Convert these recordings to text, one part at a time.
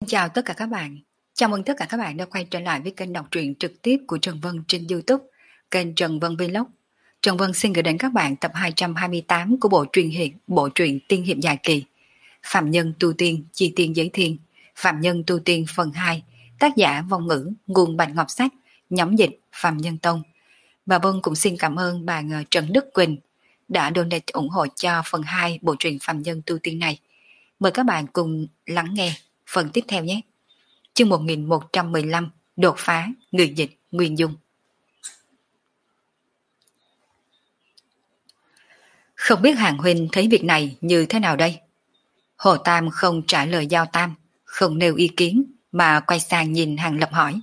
Chào tất cả các bạn. Chào mừng tất cả các bạn đã quay trở lại với kênh đọc truyện trực tiếp của Trần Vân trên YouTube, kênh Trần Vân Vlog. Trần Vân xin gửi đến các bạn tập 228 của bộ truyện tiên hiệp dài kỳ Phạm Nhân Tu Tiên, Chi Tiên Giới Thiên, Phạm Nhân Tu Tiên phần 2, tác giả Vong Ngữ, nguồn Bạch Ngọc Sách, nhóm dịch Phạm Nhân Tông. Và Vân cũng xin cảm ơn bạn Trần Đức Quỳnh đã donate ủng hộ cho phần 2 bộ truyện Phạm Nhân Tu Tiên này. Mời các bạn cùng lắng nghe phần tiếp theo nhé. Chương 1115, đột phá, người dịch, Nguyên Dung. Không biết Hàng huynh thấy việc này như thế nào đây? Hồ Tam không trả lời Giao Tam, không nêu ý kiến mà quay sang nhìn Hàng Lập hỏi.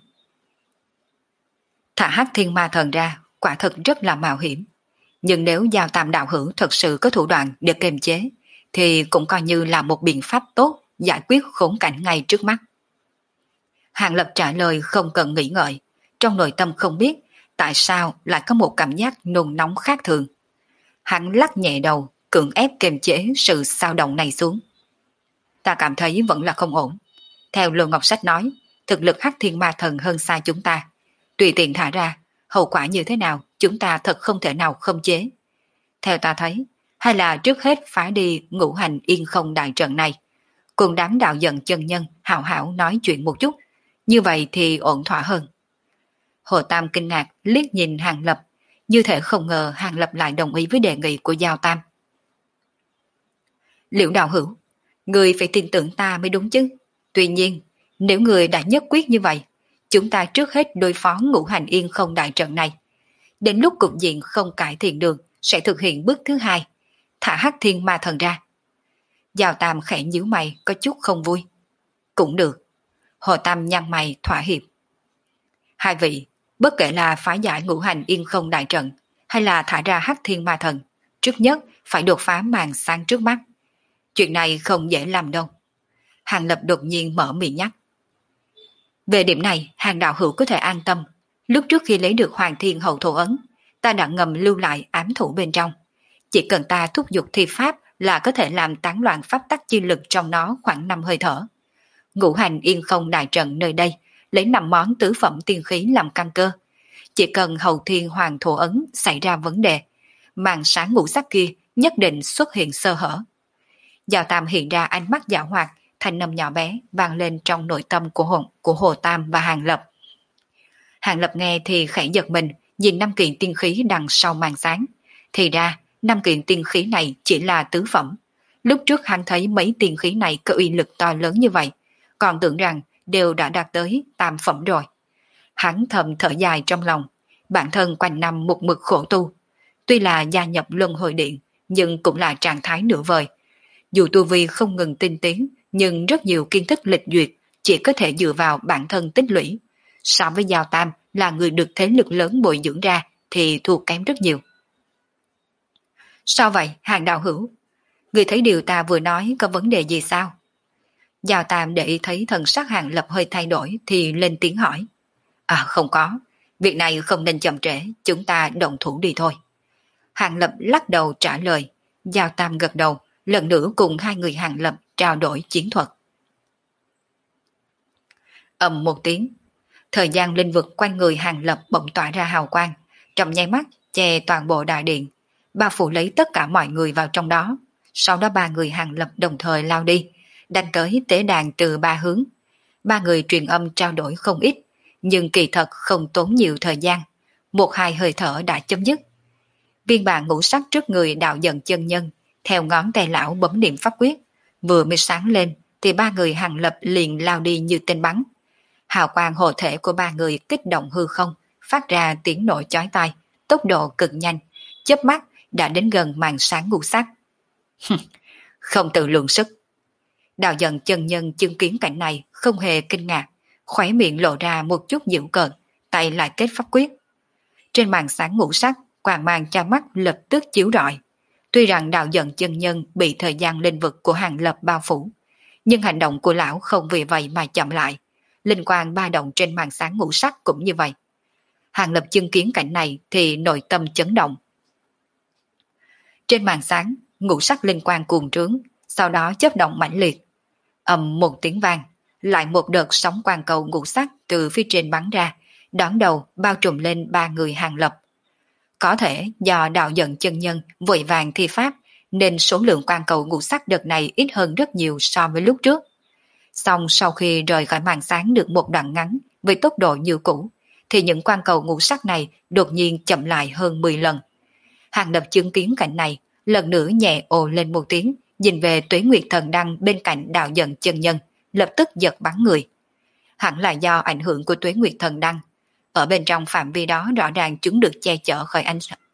Thả hắc thiên ma thần ra, quả thật rất là mạo hiểm. Nhưng nếu Giao Tam đạo hữu thật sự có thủ đoạn để kiềm chế, thì cũng coi như là một biện pháp tốt giải quyết khốn cảnh ngay trước mắt. Hàng Lập trả lời không cần nghĩ ngợi, trong nội tâm không biết tại sao lại có một cảm giác nôn nóng khác thường. Hắn lắc nhẹ đầu, cưỡng ép kiềm chế sự xao động này xuống. Ta cảm thấy vẫn là không ổn. Theo Lô Ngọc Sách nói, thực lực hắc thiên ma thần hơn xa chúng ta. Tùy tiện thả ra, hậu quả như thế nào chúng ta thật không thể nào khống chế. Theo ta thấy, hay là trước hết phá đi ngũ hành yên không đại trận này, cùng đám đạo giận chân nhân hảo hảo nói chuyện một chút, như vậy thì ổn thỏa hơn. Hồ Tam kinh ngạc liếc nhìn Hàng Lập, như thể không ngờ Hàng Lập lại đồng ý với đề nghị của Giao Tam. Liễu đạo hữu, người phải tin tưởng ta mới đúng chứ. Tuy nhiên, nếu người đã nhất quyết như vậy, chúng ta trước hết đối phó ngũ hành yên không đại trận này. Đến lúc cục diện không cải thiện được, sẽ thực hiện bước thứ hai, thả hắc thiên ma thần ra. Giao Tam khẽ nhíu mày có chút không vui. Cũng được. Hồ Tam nhăn mày thỏa hiệp. Hai vị, bất kể là phá giải ngũ hành yên không đại trận hay là thả ra hắc thiên ma thần, trước nhất phải đột phá màn sáng trước mắt. Chuyện này không dễ làm đâu. Hàng Lập đột nhiên mở miệng nhắc. Về điểm này, Hàng đạo hữu có thể an tâm. Lúc trước khi lấy được Hoàng Thiên Hậu Thổ Ấn, ta đã ngầm lưu lại ám thủ bên trong. Chỉ cần ta thúc giục thi pháp là có thể làm tán loạn pháp tắc chi lực trong nó khoảng 5 hơi thở. Ngũ hành yên không đại trận nơi đây lấy 5 món tứ phẩm tiên khí làm căn cơ. Chỉ cần Hậu Thiên Hoàng Thổ Ấn xảy ra vấn đề, màn sáng ngũ sắc kia nhất định xuất hiện sơ hở. Giao Tam hiện ra ánh mắt dã hoạt, thanh âm nhỏ bé vang lên trong nội tâm của Hồ Tam và Hàng Lập. Hàng Lập nghe thì khẽ giật mình, nhìn 5 kiện tiên khí đằng sau màn sáng. Thì ra, 5 kiện tiên khí này chỉ là tứ phẩm. Lúc trước hắn thấy mấy tiên khí này có uy lực to lớn như vậy, còn tưởng rằng đều đã đạt tới tam phẩm rồi. Hắn thầm thở dài trong lòng, bản thân quanh năm một mực khổ tu. Tuy là gia nhập luân hồi điện, nhưng cũng là trạng thái nửa vời. Dù tu vi không ngừng tinh tiến, nhưng rất nhiều kiến thức lịch duyệt chỉ có thể dựa vào bản thân tích lũy. So với Giao Tam là người được thế lực lớn bồi dưỡng ra thì thua kém rất nhiều. Sao vậy, Hàng đạo hữu? Người thấy điều ta vừa nói có vấn đề gì sao? Giao Tam để ý thấy thần sắc Hàng Lập hơi thay đổi thì lên tiếng hỏi. À không có, việc này không nên chậm trễ, chúng ta động thủ đi thôi. Hàng Lập lắc đầu trả lời, Giao Tam gật đầu, lần nữa cùng hai người Hàng Lập trao đổi chiến thuật. Ầm một tiếng, thời gian linh vực quanh người Hàng Lập bỗng tỏa ra hào quang, trong nháy mắt che toàn bộ đại điện, bao phủ lấy tất cả mọi người vào trong đó. Sau đó ba người Hàng Lập đồng thời lao đi, đánh tới tế đàn từ ba hướng. Ba người truyền âm trao đổi không ít, nhưng kỳ thật không tốn nhiều thời gian, một hai hơi thở đã chấm dứt. Viên bản ngũ sắc trước người đạo dần chân nhân, theo ngón tay lão bấm niệm pháp quyết, vừa mới sáng lên thì ba người Hàng Lập liền lao đi như tên bắn. Hào quang hộ thể của ba người kích động hư không, phát ra tiếng nổ chói tai, tốc độ cực nhanh, chớp mắt đã đến gần màn sáng ngũ sắc. Không tự lượng sức. Đạo dần chân nhân chứng kiến cảnh này không hề kinh ngạc, khóe miệng lộ ra một chút giễu cợt, tay lại kết pháp quyết. Trên màn sáng ngũ sắc, quang mang cho mắt lập tức chiếu rọi. Tuy rằng đạo dần chân nhân bị thời gian linh vực của Hàng Lập bao phủ, nhưng hành động của lão không vì vậy mà chậm lại. Linh quang ba động trên màn sáng ngũ sắc cũng như vậy. Hàng Lập chứng kiến cảnh này thì nội tâm chấn động. Trên màn sáng, ngũ sắc linh quang cuồng trướng, sau đó chớp động mãnh liệt. Ầm một tiếng vang, lại một đợt sóng quang cầu ngũ sắc từ phía trên bắn ra, đón đầu bao trùm lên ba người Hàng Lập. Có thể do đạo giận chân nhân vội vàng thi pháp, nên số lượng quang cầu ngũ sắc đợt này ít hơn rất nhiều so với lúc trước. Song sau khi rời khỏi màn sáng được một đoạn ngắn với tốc độ như cũ, thì những quang cầu ngũ sắc này đột nhiên chậm lại hơn 10 lần. Hàng Lập chứng kiến cảnh này, lần nữa nhẹ ồ lên một tiếng, nhìn về Tuế Nguyệt Thần Đăng bên cạnh đạo giận chân nhân, lập tức giật bắn người. Hẳn là do ảnh hưởng của Tuế Nguyệt Thần Đăng. Ở bên trong phạm vi đó rõ ràng chúng được che chở khỏi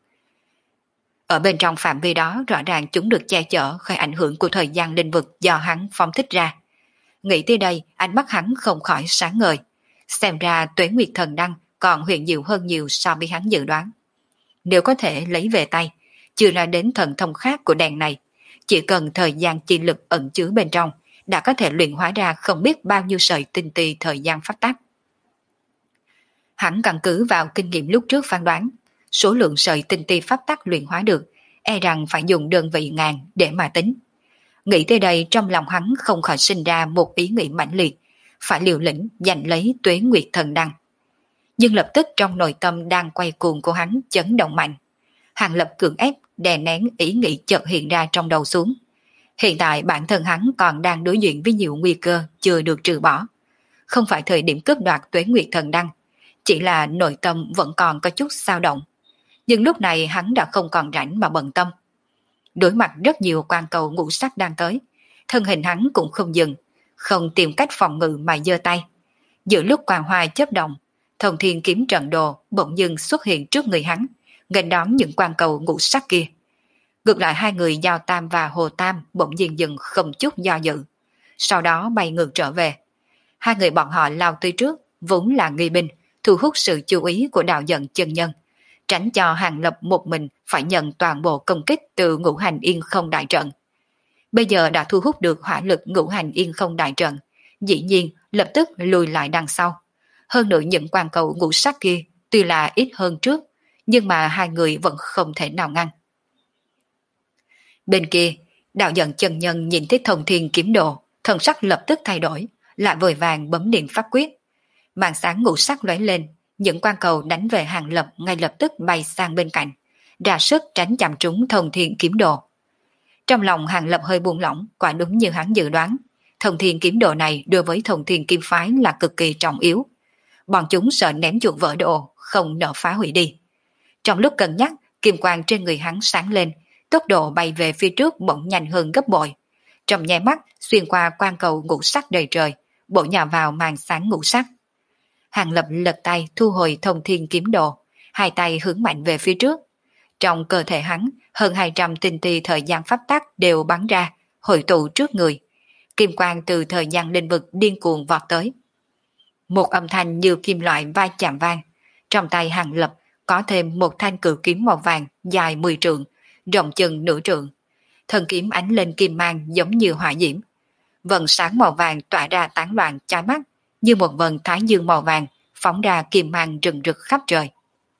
ảnh hưởng của thời gian linh vực do hắn phóng thích ra. Nghĩ tới đây, ánh mắt hắn không khỏi sáng ngời. Xem ra Tuế Nguyệt Thần Đăng còn huyền diệu hơn nhiều so với hắn dự đoán. Nếu có thể lấy về tay, chưa nói đến thần thông khác của đèn này, chỉ cần thời gian chi lực ẩn chứa bên trong, đã có thể luyện hóa ra không biết bao nhiêu sợi tinh ti thời gian pháp tắc. Hắn căn cứ vào kinh nghiệm lúc trước phán đoán, số lượng sợi tinh ti pháp tắc luyện hóa được, e rằng phải dùng đơn vị ngàn để mà tính. Nghĩ tới đây trong lòng hắn không khỏi sinh ra một ý nghĩ mãnh liệt, phải liều lĩnh giành lấy Tuế Nguyệt Thần Đăng. Nhưng lập tức trong nội tâm đang quay cuồng của hắn chấn động mạnh. Hàng Lập cưỡng ép đè nén ý nghĩ chợt hiện ra trong đầu xuống. Hiện tại bản thân hắn còn đang đối diện với nhiều nguy cơ chưa được trừ bỏ. Không phải thời điểm cướp đoạt Tuế Nguyệt Thần Đăng, chỉ là nội tâm vẫn còn có chút dao động. Nhưng lúc này hắn đã không còn rảnh mà bận tâm. Đối mặt rất nhiều quan cầu ngũ sắc đang tới, thân hình hắn cũng không dừng, không tìm cách phòng ngự mà giơ tay. Giữa lúc quang hoa chớp động, Thông Thiên Kiếm Trận Đồ bỗng dưng xuất hiện trước người hắn, nghênh đón những quan cầu ngũ sắc kia. Ngược lại hai người Giao Tam và Hồ Tam bỗng nhiên dừng không chút do dự, sau đó bay ngược trở về. Hai người bọn họ lao tới trước, vốn là nghi binh, thu hút sự chú ý của đạo giận chân nhân, tránh cho Hàng Lập một mình phải nhận toàn bộ công kích từ Ngũ Hành Yên Không Đại Trận. Bây giờ đã thu hút được hỏa lực Ngũ Hành Yên Không Đại Trận, dĩ nhiên lập tức lùi lại đằng sau. Hơn nữa những quan cầu ngũ sắc kia tuy là ít hơn trước, nhưng mà hai người vẫn không thể nào ngăn. Bên kia, đạo giận chân nhân nhìn thấy Thông Thiên Kiếm Đồ, thần sắc lập tức thay đổi, lại vội vàng bấm điện pháp quyết. Màn sáng ngũ sắc lóe lên, những quan cầu đánh về Hàng Lập ngay lập tức bay sang bên cạnh, ra sức tránh chạm trúng Thông Thiên Kiếm Đồ. Trong lòng Hàng Lập hơi buông lỏng, quả đúng như hắn dự đoán, Thông Thiên Kiếm Đồ này đối với Thông Thiên Kiếm Phái là cực kỳ trọng yếu. Bọn chúng sợ ném chuột vỡ đồ, không nỡ phá hủy đi. Trong lúc cân nhắc, kim quang trên người hắn sáng lên, tốc độ bay về phía trước bỗng nhanh hơn gấp bội. Trong nháy mắt xuyên qua quan cầu ngũ sắc đầy trời, bổ nhào vào màn sáng ngũ sắc. Hàng Lập lật tay thu hồi Thông Thiên Kiếm Đồ, hai tay hướng mạnh về phía trước. Trong cơ thể hắn, hơn 200 tinh ti thời gian pháp tắc đều bắn ra, hội tụ trước người. Kim quang từ thời gian linh vực điên cuồng vọt tới. Một âm thanh như kim loại va chạm vang. Trong tay Hàng Lập có thêm một thanh cự kiếm màu vàng dài 10 trượng, rộng chừng nửa trượng. Thân kiếm ánh lên kim mang giống như hỏa diễm. Vầng sáng màu vàng tỏa ra tán loạn chói mắt, như một vầng thái dương màu vàng phóng ra kim mang rừng rực khắp trời.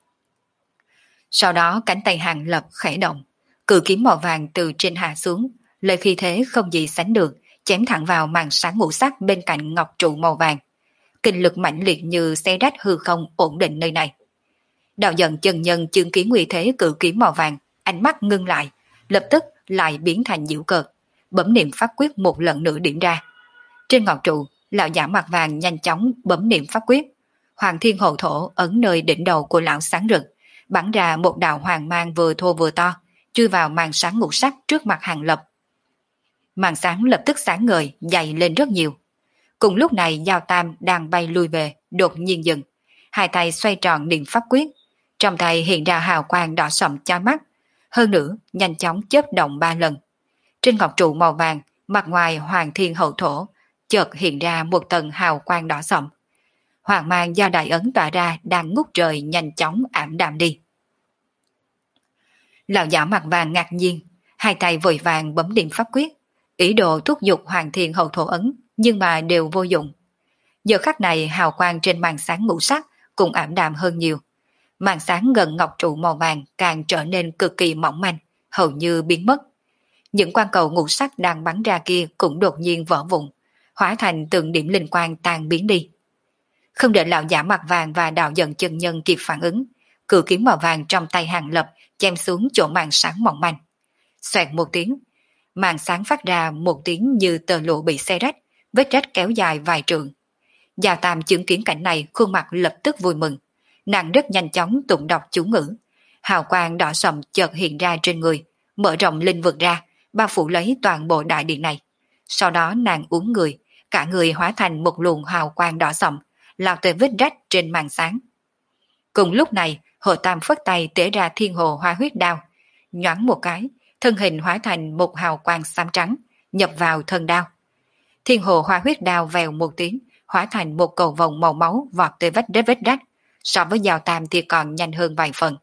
Sau đó cánh tay Hàng Lập khẽ động, cự kiếm màu vàng từ trên hạ xuống, lời khí thế không gì sánh được, chém thẳng vào màn sáng ngũ sắc bên cạnh ngọc trụ màu vàng. Kinh lực mãnh liệt như xé rách hư không ổn định nơi này. Đạo giận chân nhân chứng kiến nguy thế cự kiếm màu vàng, ánh mắt ngưng lại, lập tức lại biến thành giễu cợt, bấm niệm pháp quyết một lần nữa điểm ra. Trên ngọc trụ, lão giả mặt vàng nhanh chóng bấm niệm pháp quyết. Hoàng Thiên Hậu Thổ ấn nơi đỉnh đầu của lão sáng rực, bắn ra một đạo hoàng mang vừa thô vừa to, chui vào màn sáng ngũ sắc trước mặt Hàng Lập. Màn sáng lập tức sáng ngời, dày lên rất nhiều. Cùng lúc này Giao Tam đang bay lui về, đột nhiên dừng, hai tay xoay tròn niệm pháp quyết, trong tay hiện ra hào quang đỏ sậm chói mắt, hơn nữa nhanh chóng chớp động 3 lần. Trên ngọc trụ màu vàng, mặt ngoài Hoàng Thiên Hậu Thổ chợt hiện ra một tầng hào quang đỏ sậm. Hoàng mang do đại ấn tỏa ra đang ngút trời nhanh chóng ảm đạm đi. Lão giả mặt vàng ngạc nhiên, hai tay vội vàng bấm niệm pháp quyết, ý đồ thúc giục Hoàng Thiên Hậu Thổ ấn, nhưng mà đều vô dụng. Giờ khắc này hào quang trên màn sáng ngũ sắc cũng ảm đạm hơn nhiều. Màn sáng gần ngọc trụ màu vàng càng trở nên cực kỳ mỏng manh, hầu như biến mất. Những quang cầu ngũ sắc đang bắn ra kia cũng đột nhiên vỡ vụn, hóa thành từng điểm linh quang tan biến đi. Không đợi lão giả mặt vàng và đạo dần chân nhân kịp phản ứng, cự kiếm màu vàng trong tay Hàng Lập chém xuống chỗ màn sáng mỏng manh. Xoẹt một tiếng, màn sáng phát ra một tiếng như tờ lụa bị xé rách, vết rách kéo dài vài trượng. Già Tam chứng kiến cảnh này, khuôn mặt lập tức vui mừng. Nàng rất nhanh chóng tụng đọc chú ngữ. Hào quang đỏ sậm chợt hiện ra trên người, mở rộng linh vực ra, bao phủ lấy toàn bộ đại điện này. Sau đó nàng uốn người, cả người hóa thành một luồng hào quang đỏ sậm, lao tới vết rách trên màn sáng. Cùng lúc này, Hồ Tam phất tay tế ra thiên hồ hoa huyết đao, nhoáng một cái, thân hình hóa thành một hào quang xám trắng, nhập vào thân đao. Thiên hồ hoa huyết đao vèo một tiếng, hóa thành một cầu vồng màu máu vọt tới vết rách, so với Giao Tam thì còn nhanh hơn vài phần.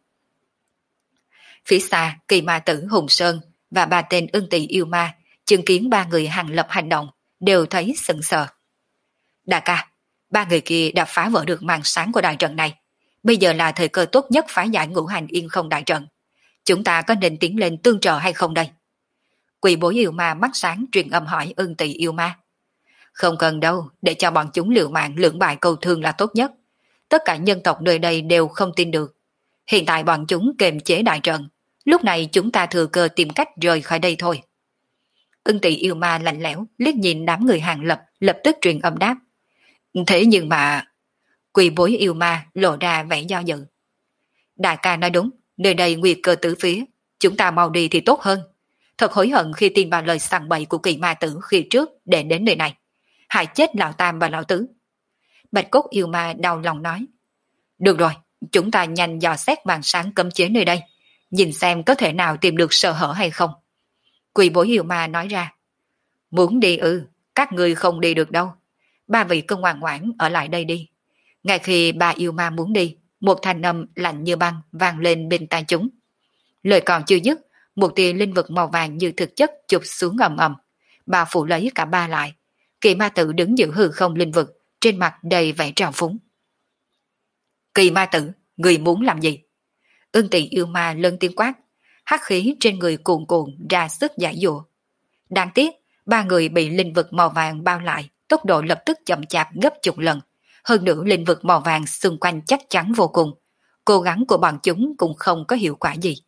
Phía xa, Kỳ Ma Tử Hùng Sơn và ba tên Ưng Tỳ yêu ma chứng kiến ba người Hàng Lập hành động, đều thấy sững sờ. Đại ca, ba người kia đã phá vỡ được màn sáng của đại trận này. Bây giờ là thời cơ tốt nhất phá giải Ngũ Hành Yên Không đại trận. Chúng ta có nên tiến lên tương trợ hay không đây? Quỷ bối yêu ma mắt sáng truyền âm hỏi Ưng Tỳ yêu ma. Không cần đâu, để cho bọn chúng liều mạng lưỡng bại câu thương là tốt nhất. Tất cả nhân tộc nơi đây đều không tin được. Hiện tại bọn chúng kiềm chế đại trận. Lúc này chúng ta thừa cơ tìm cách rời khỏi đây thôi. Ưng Tỳ yêu ma lạnh lẽo liếc nhìn đám người Hàng Lập, lập tức truyền âm đáp. Thế nhưng mà... Quỷ bối yêu ma lộ ra vẻ do dự. Đại ca nói đúng, nơi đây nguy cơ tứ phía, chúng ta mau đi thì tốt hơn. Thật hối hận khi tin vào lời sằng bậy của Kỳ Ma Tử khi trước để đến nơi này. Hại chết lão Tam và lão Tứ. Bạch Cốt yêu ma đau lòng nói. Được rồi, chúng ta nhanh dò xét màn sáng cấm chế nơi đây, nhìn xem có thể nào tìm được sơ hở hay không. Quỷ bối yêu ma nói ra. Muốn đi các ngươi không đi được đâu. Ba vị cứ ngoan ngoãn ở lại đây đi. Ngay khi ba yêu ma muốn đi, một thanh âm lạnh như băng vang lên bên tai chúng. Lời còn chưa dứt, một tia linh vực màu vàng như thực chất chụp xuống ầm ầm, bao phủ lấy cả ba lại. Kỳ Ma Tử đứng giữ hư không linh vực, trên mặt đầy vẻ trào phúng. Kỳ Ma Tử, người muốn làm gì? Ưng Tỳ yêu ma lớn tiếng quát, hắc khí trên người cuồn cuộn ra sức giải dụa. Đáng tiếc, ba người bị linh vực màu vàng bao lại, tốc độ lập tức chậm chạp gấp chục lần. Hơn nữa linh vực màu vàng xung quanh chắc chắn vô cùng. Cố gắng của bọn chúng cũng không có hiệu quả gì.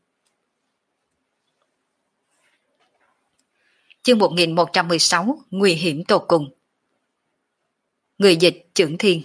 Chương 1116 Nguy hiểm tột cùng. Người dịch Chưởng Thiên.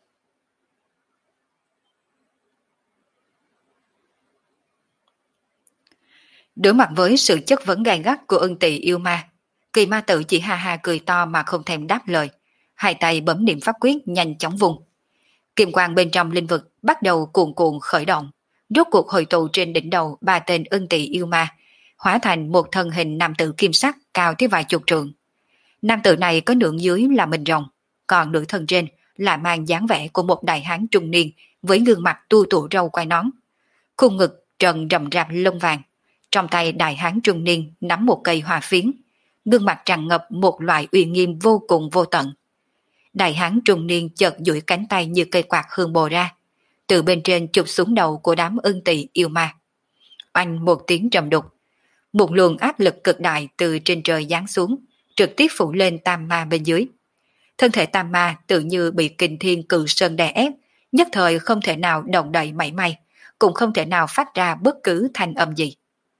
Đối mặt với sự chất vấn gay gắt của Ưng Tỳ yêu ma, Kỳ Ma Tử chỉ ha ha cười to mà không thèm đáp lời. Hai tay bấm niệm pháp quyết nhanh chóng vùng. Kim quang bên trong linh vực bắt đầu cuồn cuộn khởi động, rốt cuộc hội tụ trên đỉnh đầu ba tên Ưng Tỳ yêu ma, hóa thành một thân hình nam tử kim sắc cao tới vài chục trượng. Nam tử này có nửa dưới là mình rồng, còn nửa thân trên là mang dáng vẻ của một đại hán trung niên với gương mặt tu tụ râu quai nón. Khuôn ngực trần rậm rạp lông vàng, trong tay đại hán trung niên nắm một cây hoa phiến, gương mặt tràn ngập một loại uy nghiêm vô cùng vô tận. Đại hán trung niên chợt duỗi cánh tay như cây quạt hương bồ ra, từ bên trên chụp xuống đầu của đám Ưng Tỳ yêu ma. Oanh một tiếng trầm đục, một luồng áp lực cực đại từ trên trời giáng xuống, trực tiếp phủ lên tam ma bên dưới. Thân thể tam ma tự như bị kình thiên cự sơn đè ép, nhất thời không thể nào động đậy mảy may, cũng không thể nào phát ra bất cứ thanh âm gì.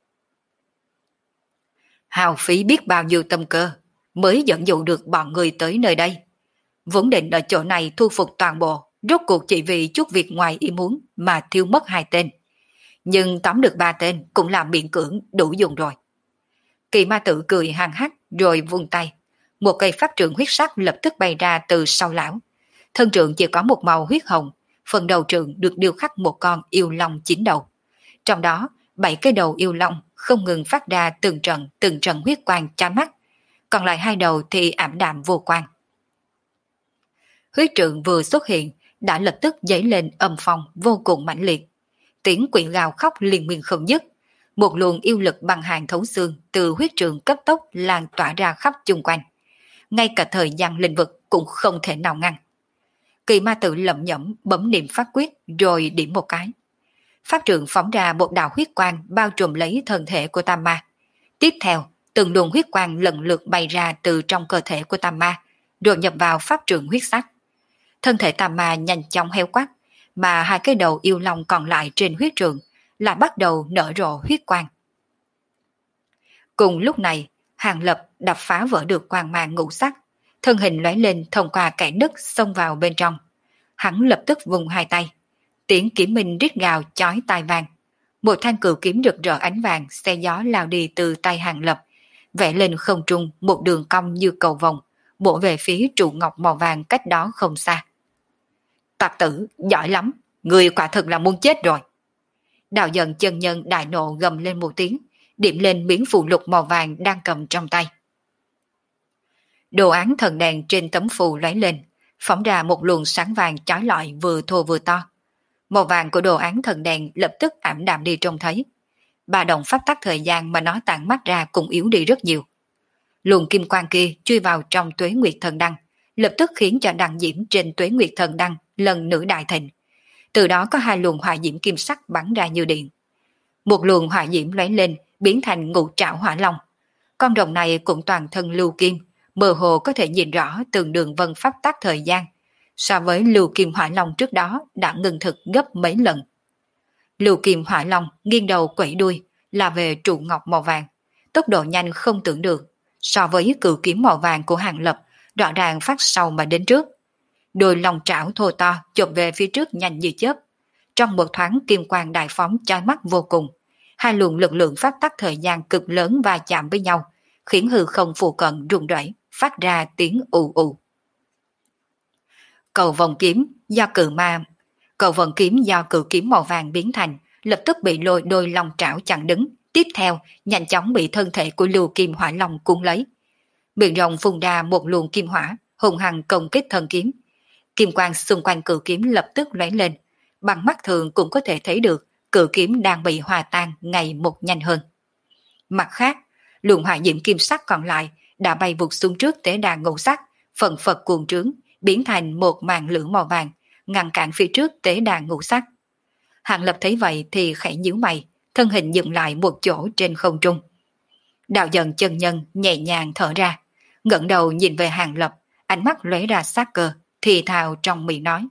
Hào phí biết bao nhiêu tâm cơ mới dẫn dụ được bọn người tới nơi đây. Vốn định ở chỗ này thu phục toàn bộ, rốt cuộc chỉ vì chút việc ngoài ý muốn mà thiêu mất hai tên. Nhưng tóm được ba tên cũng là miễn cưỡng đủ dùng rồi. Kỳ Ma Tử cười hăng hắc rồi vung tay. Một cây pháp trượng huyết sắc lập tức bay ra từ sau lão. Thân trượng chỉ có một màu huyết hồng, phần đầu trượng được điêu khắc một con yêu long 9 đầu. Trong đó, 7 cái đầu yêu long không ngừng phát ra từng trận huyết quang chói mắt, còn lại 2 đầu thì ảm đạm vô quang. Huyết trượng vừa xuất hiện đã lập tức dấy lên âm phong vô cùng mãnh liệt. Tiếng quỷ gào khóc liên miên không dứt, một luồng yêu lực băng hàn thấu xương từ huyết trượng cấp tốc lan tỏa ra khắp chung quanh. Ngay cả thời gian linh vực cũng không thể nào ngăn. Kỳ Ma Tử lẩm nhẩm bấm niệm pháp quyết rồi điểm một cái. Pháp trượng phóng ra một đạo huyết quang bao trùm lấy thân thể của tam ma. Tiếp theo, từng luồng huyết quang lần lượt bay ra từ trong cơ thể của tam ma, rồi nhập vào pháp trường huyết sắc. Thân thể tà ma nhanh chóng heo quát, mà hai cái đầu yêu long còn lại trên huyết trường lại bắt đầu nở rộ huyết quang. Cùng lúc này, Hàng Lập đập phá vỡ được quang mang ngũ sắc, thân hình lóe lên thông qua kẽ nứt xông vào bên trong. Hắn lập tức vùng hai tay, tiếng kiếm minh rít gào chói tai vang. Một thanh cửu kiếm rực rỡ ánh vàng xe gió lao đi từ tay Hàng Lập, vẽ lên không trung một đường cong như cầu vồng, bổ về phía trụ ngọc màu vàng cách đó không xa. Tặc tử, giỏi lắm, người quả thực là muốn chết rồi. Đạo Dần chân nhân đại nộ gầm lên một tiếng, điểm lên miếng phù lục màu vàng đang cầm trong tay. Đồ án thần đèn trên tấm phù lóe lên, phóng ra một luồng sáng vàng chói lọi vừa thô vừa to. Màu vàng của đồ án thần đèn lập tức ảm đạm đi trông thấy. Ba động pháp tắc thời gian mà nó tản mắt ra cũng yếu đi rất nhiều. Luồng kim quang kia chui vào trong Tuế Nguyệt Thần Đăng, lập tức khiến cho đăng diễm trên Tuế Nguyệt Thần Đăng lần nữa đại thịnh. Từ đó có hai luồng hỏa diễm kim sắc bắn ra như điện. Một luồng hỏa diễm lóe lên biến thành ngũ trảo hỏa long. Con rồng này cũng toàn thân lưu kim, mơ hồ có thể nhìn rõ từng đường vân pháp tắc thời gian. So với lưu kim hỏa long trước đó đã ngừng thực gấp mấy lần. Lưu kim hỏa long nghiêng đầu quẩy đuôi là về trụ ngọc màu vàng, tốc độ nhanh không tưởng được. So với cự kiếm màu vàng của Hàng Lập, rõ ràng phát sau mà đến trước. Đôi lòng trảo thô to chộp về phía trước nhanh như chớp. Trong một thoáng kim quang đại phóng chói mắt vô cùng, hai luồng lực lượng phát tắc thời gian cực lớn va chạm với nhau, khiến hư không phù cận rung rẩy, phát ra tiếng ù ù. Cầu vòng kiếm do cự kiếm màu vàng biến thành, lập tức bị lôi đôi lòng trảo chặn đứng, tiếp theo nhanh chóng bị thân thể của lưu kim hỏa long cuốn lấy. Miệng rồng phun ra một luồng kim hỏa, hùng hăng công kích thân kiếm. Kim quang xung quanh cự kiếm lập tức lóe lên, bằng mắt thường cũng có thể thấy được cự kiếm đang bị hòa tan ngày một nhanh hơn. Mặt khác, luồng hỏa diễm kim sắc còn lại đã bay vụt xuống trước tế đàn ngũ sắc, phần phật cuồng trướng, biến thành một màn lửa màu vàng, ngăn cản phía trước tế đàn ngũ sắc. Hàng Lập thấy vậy thì khẽ nhíu mày, thân hình dừng lại một chỗ trên không trung. Đạo Dần chân nhân nhẹ nhàng thở ra, ngẩng đầu nhìn về Hàng Lập, ánh mắt lóe ra sát cơ, thì thào trong miệng nói: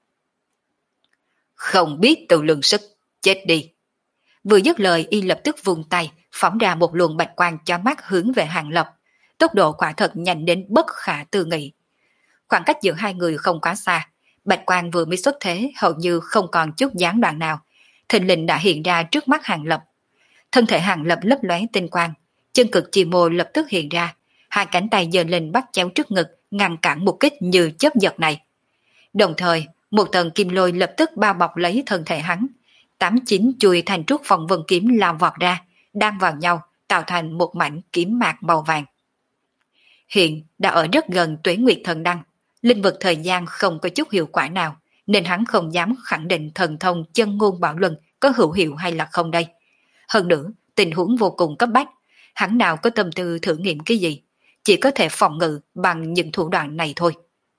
Không biết tự lượng sức, chết đi. Vừa dứt lời y lập tức vung tay, phóng ra một luồng bạch quang cho mắt hướng về Hàng Lập. Tốc độ quả thật nhanh đến bất khả tư nghị. Khoảng cách giữa hai người không quá xa, bạch quang vừa mới xuất thế hầu như không còn chút gián đoạn nào, thình lình đã hiện ra trước mắt Hàng Lập. Thân thể Hàng Lập lấp lóe tinh quang, chân cực chi mô lập tức hiện ra, hai cánh tay giơ lên bắt chéo trước ngực, ngăn cản một kích như chớp giật này. Đồng thời, một tầng kim lôi lập tức bao bọc lấy thân thể hắn, 8-9 chuôi thành trúc phong vân kiếm lao vọt ra, đan vào nhau, tạo thành một mảnh kiếm mạc màu vàng. Hiện đã ở rất gần Tuế Nguyệt Thần Đăng, linh vực thời gian không có chút hiệu quả nào, nên hắn không dám khẳng định thần thông chân ngôn bảo luân có hữu hiệu hay là không đây. Hơn nữa, tình huống vô cùng cấp bách, hắn nào có tâm tư thử nghiệm cái gì, chỉ có thể phòng ngự bằng những thủ đoạn này thôi.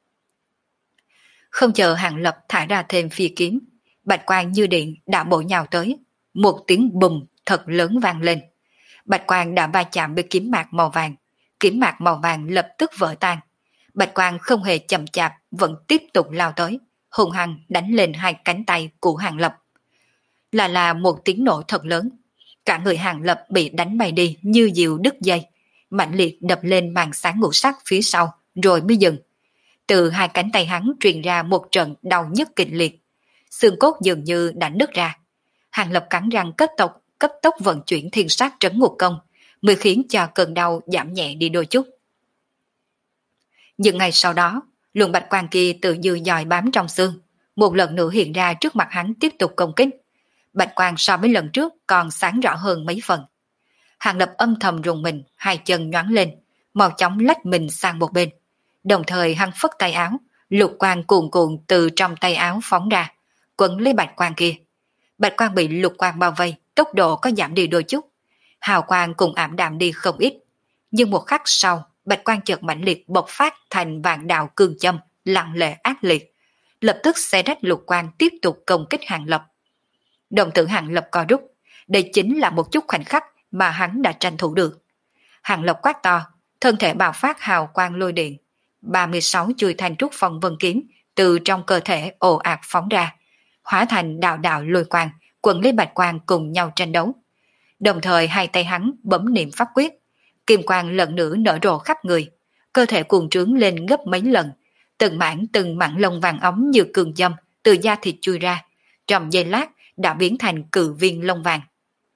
Không chờ Hàng Lập thả ra thêm phi kiếm, bạch quang như điện đã bổ nhào tới, một tiếng bùm thật lớn vang lên. Bạch quang đã va chạm với kiếm mạc màu vàng, kiếm mạc màu vàng lập tức vỡ tan. Bạch quang không hề chậm chạp, vẫn tiếp tục lao tới, hung hăng đánh lên hai cánh tay của Hàng Lập. Là một tiếng nổ thật lớn, cả người Hàng Lập bị đánh bay đi như diều đứt dây, mạnh liệt đập lên màn sáng ngũ sắc phía sau, rồi mới dừng. Từ hai cánh tay hắn truyền ra một trận đau nhức kịch liệt, xương cốt dường như đã nứt ra. Hàng Lập cắn răng cấp tốc vận chuyển thiên sát trấn ngục công, mới khiến cho cơn đau giảm nhẹ đi đôi chút. Nhưng ngày sau đó, luồng bạch quang kia tự như dòi bám trong xương, một lần nữa hiện ra trước mặt hắn tiếp tục công kích. Bạch quang so với lần trước còn sáng rõ hơn mấy phần. Hàng Lập âm thầm rùng mình, hai chân nhoáng lên, mau chóng lách mình sang một bên. Đồng thời hắn phất tay áo, lục quang cuồn cuộn từ trong tay áo phóng ra, quấn lấy bạch quang kia. Bạch quang bị lục quang bao vây, tốc độ có giảm đi đôi chút. Hào quang cũng ảm đạm đi không ít. Nhưng một khắc sau, bạch quang chợt mãnh liệt bộc phát thành vạn đạo cương châm, lặng lẽ ác liệt. Lập tức xé rách lục quang tiếp tục công kích Hàng Lập. Đồng tử Hàng Lập co rút, đây chính là một chút khoảnh khắc mà hắn đã tranh thủ được. Hàng Lập quát to, thân thể bạo phát hào quang lôi điện, 36 chuôi thanh trúc phong vân kiếm từ trong cơ thể ồ ạt phóng ra, hóa thành đạo đạo lôi quang, quần lấy bạch quang cùng nhau tranh đấu. Đồng thời hai tay hắn bấm niệm pháp quyết, kim quang lần nữa nở rộ khắp người, cơ thể cuồng trướng lên gấp mấy lần, từng mảng lông vàng óng như cường châm từ da thịt chui ra, trong giây lát đã biến thành cự viên lông vàng.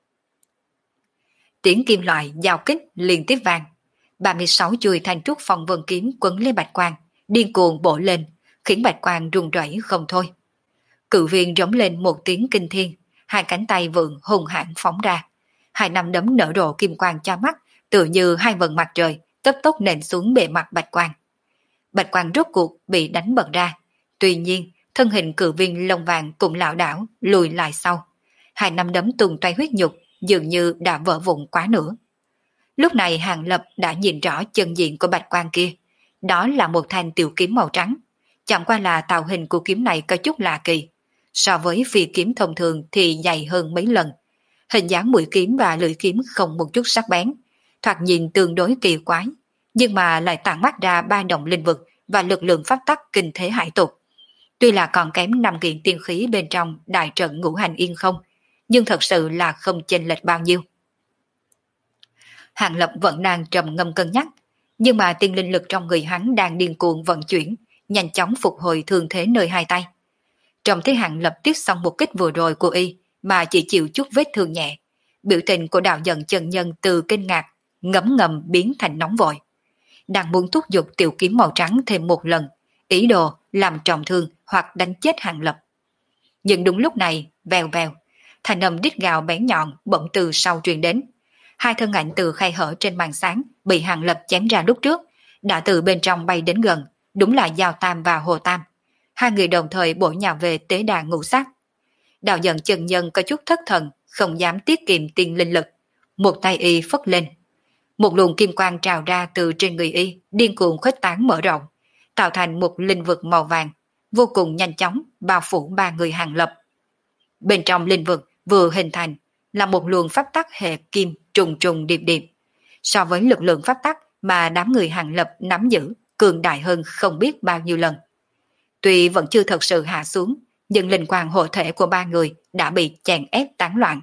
Tiếng kim loại giao kích liên tiếp vang, 36 chuôi thanh trúc phong vân kiếm quấn lấy bạch quang, điên cuồng bổ lên, khiến bạch quang rung rẩy không thôi. Cự viên rống lên một tiếng kinh thiên, hai cánh tay vượng hùng hãn phóng ra, hai nắm đấm nở rộ kim quang cho mắt, tựa như hai vầng mặt trời cấp tốc nện xuống bề mặt bạch quang. Bạch quang rốt cuộc bị đánh bật ra, tuy nhiên thân hình cự viên lông vàng cũng lảo đảo lùi lại sau, hai nắm đấm tung toay huyết nhục dường như đã vỡ vụn quá nữa. Lúc này Hàng Lập đã nhìn rõ chân diện của bạch quang kia, đó là một thanh tiểu kiếm màu trắng, chẳng qua là tạo hình của kiếm này có chút lạ kỳ, so với phi kiếm thông thường thì dày hơn mấy lần. Hình dáng mũi kiếm và lưỡi kiếm không một chút sắc bén, thoạt nhìn tương đối kỳ quái, nhưng mà lại tản mát ra ba động linh vực và lực lượng pháp tắc kinh thế hải tục. Tuy là còn kém 5 kiện tiên khí bên trong đại trận ngũ hành yên không, nhưng thật sự là không chênh lệch bao nhiêu. Hàng Lập vẫn đang trầm ngâm cân nhắc, nhưng mà tiên linh lực trong người hắn đang điên cuồng vận chuyển, nhanh chóng phục hồi thương thế nơi hai tay. Trong thấy Hàng Lập tiếp xong một kích vừa rồi của y mà chỉ chịu chút vết thương nhẹ, biểu tình của đạo dẫn chân nhân từ kinh ngạc ngấm ngầm biến thành nóng vội, đang muốn thúc giục tiểu kiếm màu trắng thêm một lần, ý đồ làm trọng thương hoặc đánh chết Hàng Lập. Nhưng đúng lúc này, vèo vèo, thanh âm rít gào bén nhọn bỗng từ sau truyền đến. Hai thân ảnh từ khay hở trên màn sáng bị Hàng Lập chém ra lúc trước, đã từ bên trong bay đến gần, đúng là Giao Tam và Hồ Tam. Hai người đồng thời bổ nhào về tế đàn ngũ sắc. Đạo dẫn chân nhân có chút thất thần, không dám tiết kiệm tiền linh lực. Một tay y phất lên. Một luồng kim quang trào ra từ trên người y, điên cuồng khuếch tán mở rộng, tạo thành một linh vực màu vàng, vô cùng nhanh chóng bao phủ ba người Hàng Lập. Bên trong linh vực vừa hình thành là một luồng pháp tắc hệ kim trùng trùng điệp điệp. So với lực lượng pháp tắc mà đám người Hàng Lập nắm giữ, cường đại hơn không biết bao nhiêu lần. Tuy vẫn chưa thật sự hạ xuống, nhưng linh quang hộ thể của ba người đã bị chèn ép tán loạn.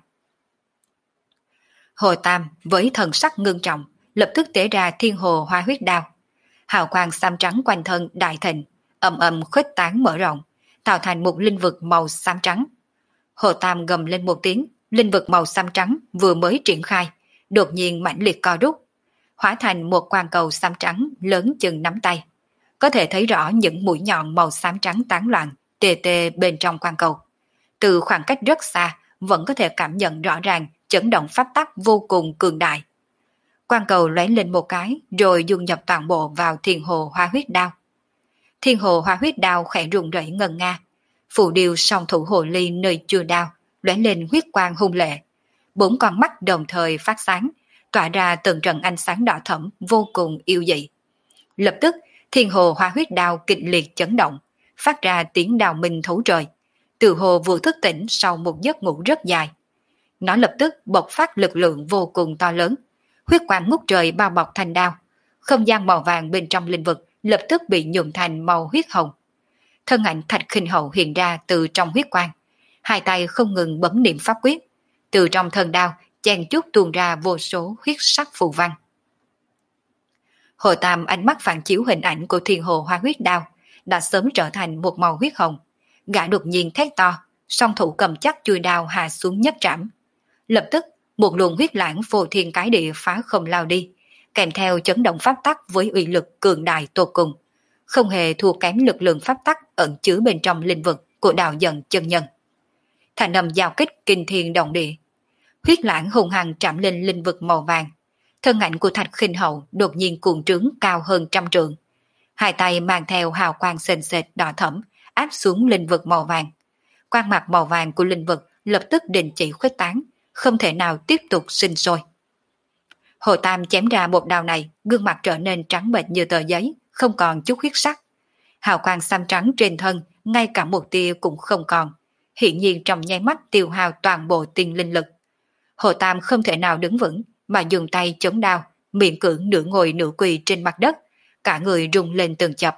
Hồ Tam với thần sắc ngưng trọng, lập tức tế ra thiên hồ hoa huyết đao. Hào quang xám trắng quanh thân đại thịnh, ầm ầm khuếch tán mở rộng, tạo thành một linh vực màu xám trắng. Hồ Tam gầm lên một tiếng, linh vực màu xám trắng vừa mới triển khai, đột nhiên mãnh liệt co rút, hóa thành một quang cầu xám trắng lớn chừng nắm tay. Có thể thấy rõ những mũi nhọn màu xám trắng tán loạn, tê tê bên trong quang cầu. Từ khoảng cách rất xa, vẫn có thể cảm nhận rõ ràng chấn động pháp tắc vô cùng cường đại. Quang cầu lóe lên một cái, rồi dung nhập toàn bộ vào thiên hồ hoa huyết đao. Thiên hồ hoa huyết đao khẽ rung rẩy ngân nga, phù điêu song thủ hồ ly nơi chua đao, lóe lên huyết quang hung lệ. Bốn con mắt đồng thời phát sáng, tỏa ra từng trận ánh sáng đỏ thẫm vô cùng yêu dị. Lập tức, thiên hồ hoa huyết đao kịch liệt chấn động, phát ra tiếng đào minh thấu trời, từ hồ vừa thức tỉnh sau một giấc ngủ rất dài. Nó lập tức bộc phát lực lượng vô cùng to lớn, huyết quang ngút trời bao bọc thành đao, không gian màu vàng bên trong linh vực lập tức bị nhuộm thành màu huyết hồng. Thân ảnh Thạch Khinh Hậu hiện ra từ trong huyết quang, hai tay không ngừng bấm niệm pháp quyết, từ trong thân đao chen chúc tuôn ra vô số huyết sắc phù văn. Hồ Tam ánh mắt phản chiếu hình ảnh của thiên hồ hoa huyết đao đã sớm trở thành một màu huyết hồng. Gã đột nhiên thét to, song thủ cầm chắc chuôi đao hạ xuống nhất trảm. Lập tức, một luồng huyết lãng phô thiên cái địa phá không lao đi, kèm theo chấn động pháp tắc với uy lực cường đại tột cùng, không hề thua kém lực lượng pháp tắc ẩn chứa bên trong linh vực của đạo dẫn chân nhân. Thành âm giao kích kinh thiên động địa, huyết lãng hùng hằng chạm lên linh vực màu vàng. Thân ảnh của Thạch Khinh Hậu đột nhiên cuồng trướng cao hơn trăm trượng, hai tay mang theo hào quang sền sệt đỏ thẫm áp xuống linh vực màu vàng. Quang mạc màu vàng của linh vực lập tức đình chỉ khuếch tán, không thể nào tiếp tục sinh sôi. Hồ Tam chém ra một đao này, gương mặt trở nên trắng bệch như tờ giấy, không còn chút huyết sắc. Hào quang xám trắng trên thân, ngay cả một tia cũng không còn, hiển nhiên trong nháy mắt tiêu hao toàn bộ tiên linh lực. Hồ Tam không thể nào đứng vững, mà dùng tay chống đao, miệng cưỡng nửa ngồi nửa quỳ trên mặt đất, cả người rung lên từng chập.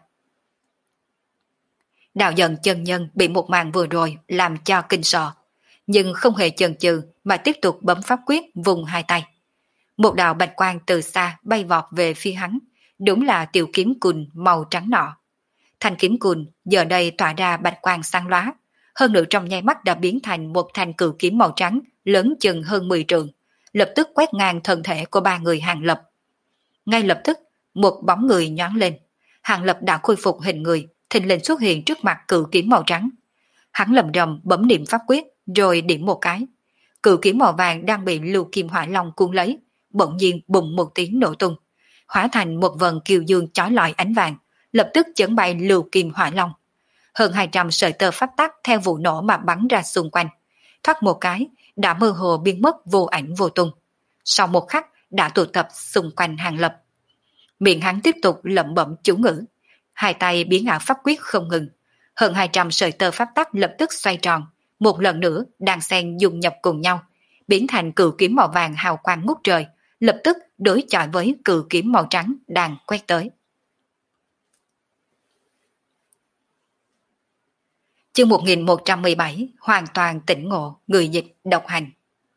Đạo Dần chân nhân bị một màn vừa rồi làm cho kinh sợ, nhưng không hề chần chừ mà tiếp tục bấm pháp quyết vùng hai tay. Một đạo bạch quang từ xa bay vọt về phía hắn, đúng là tiểu kiếm cùn màu trắng nọ. Thanh kiếm cùn giờ đây tỏa ra bạch quang sáng lóa, hơn nữa trong nháy mắt đã biến thành một thanh cự kiếm màu trắng lớn chừng hơn 10 trượng, lập tức quét ngang thân thể của ba người Hàng Lập. Ngay lập tức, một bóng người nhoáng lên, Hàng Lập đã khôi phục hình người, thình lình xuất hiện trước mặt cự kiếm màu trắng. Hắn lầm rầm bấm niệm pháp quyết, rồi điểm một cái. Cự kiếm màu vàng đang bị Lưu Kim Hỏa Long cuốn lấy, bỗng nhiên bùng một tiếng nổ tung, hóa thành một vần kiều dương chói lọi ánh vàng, lập tức chấn bay Lưu Kim Hỏa Long. Hơn 200 sợi tơ pháp tắc theo vụ nổ mà bắn ra xung quanh, thoát một cái đã mơ hồ biến mất vô ảnh vô tung. Sau một khắc đã tụ tập xung quanh Hàng Lập. Miệng hắn tiếp tục lẩm bẩm chú ngữ, hai tay biến ảo pháp quyết không ngừng. Hơn 200 sợi tơ pháp tắc lập tức xoay tròn, một lần nữa đan xen dung nhập cùng nhau, biến thành cự kiếm màu vàng hào quang ngút trời, lập tức đối chọi với cự kiếm màu trắng đang quét tới. Chương 1117 hoàn toàn tỉnh ngộ, người dịch độc hành.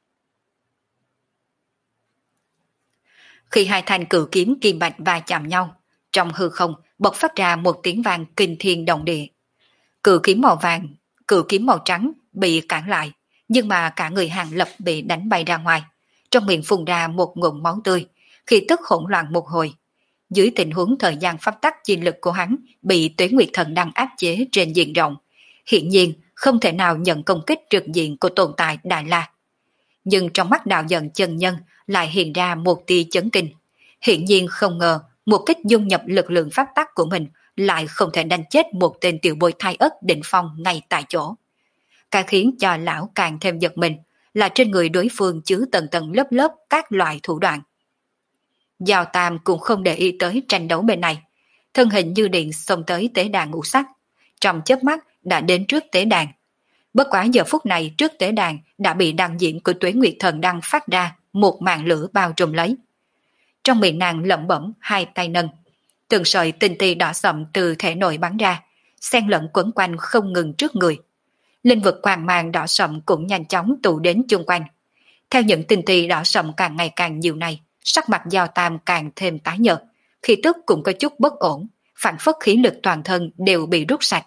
Khi hai thanh cự kiếm kim bạch va chạm nhau, trong hư không bộc phát ra một tiếng vang kinh thiên động địa. Cự kiếm màu vàng, cự kiếm màu trắng bị cản lại, nhưng mà cả người Hàng Lập bị đánh bay ra ngoài, trong miệng phun ra một ngụm máu tươi, khi tức hỗn loạn một hồi. Dưới tình huống thời gian pháp tắc chi lực của hắn bị Tuế Nguyệt Thần Đăng áp chế trên diện rộng, hiện nhiên không thể nào nhận công kích trực diện của tồn tại Đại La. Nhưng trong mắt Đạo Dần chân nhân lại hiện ra một tia chấn kinh. Hiện nhiên không ngờ một kích dung nhập lực lượng pháp tắc của mình lại không thể đánh chết một tên tiểu bối thai ất đỉnh phong ngay tại chỗ. Cái khiến cho lão càng thêm giật mình là trên người đối phương chứa tầng tầng lớp lớp các loại thủ đoạn. Giao Tam cũng không để ý tới tranh đấu bên này, thân hình như điện xông tới tế đàn ngũ sắc, trong chớp mắt đã đến trước tế đàn. Bất quá giờ phút này trước tế đàn đã bị đăng diễm của Tuế Nguyệt Thần Đăng phát ra một màn lửa bao trùm lấy. Trong miệng nàng lẩm bẩm, hai tay nâng, từng sợi tinh ti đỏ sậm từ thể nội bắn ra, xen lẫn quấn quanh không ngừng trước người. Linh vực quang mang đỏ sậm cũng nhanh chóng tụ đến chung quanh. Theo những tinh ti đỏ sậm càng ngày càng nhiều này, sắc mặt Giao Tam càng thêm tái nhợt, khí tức cũng có chút bất ổn, phản phất khí lực toàn thân đều bị rút sạch.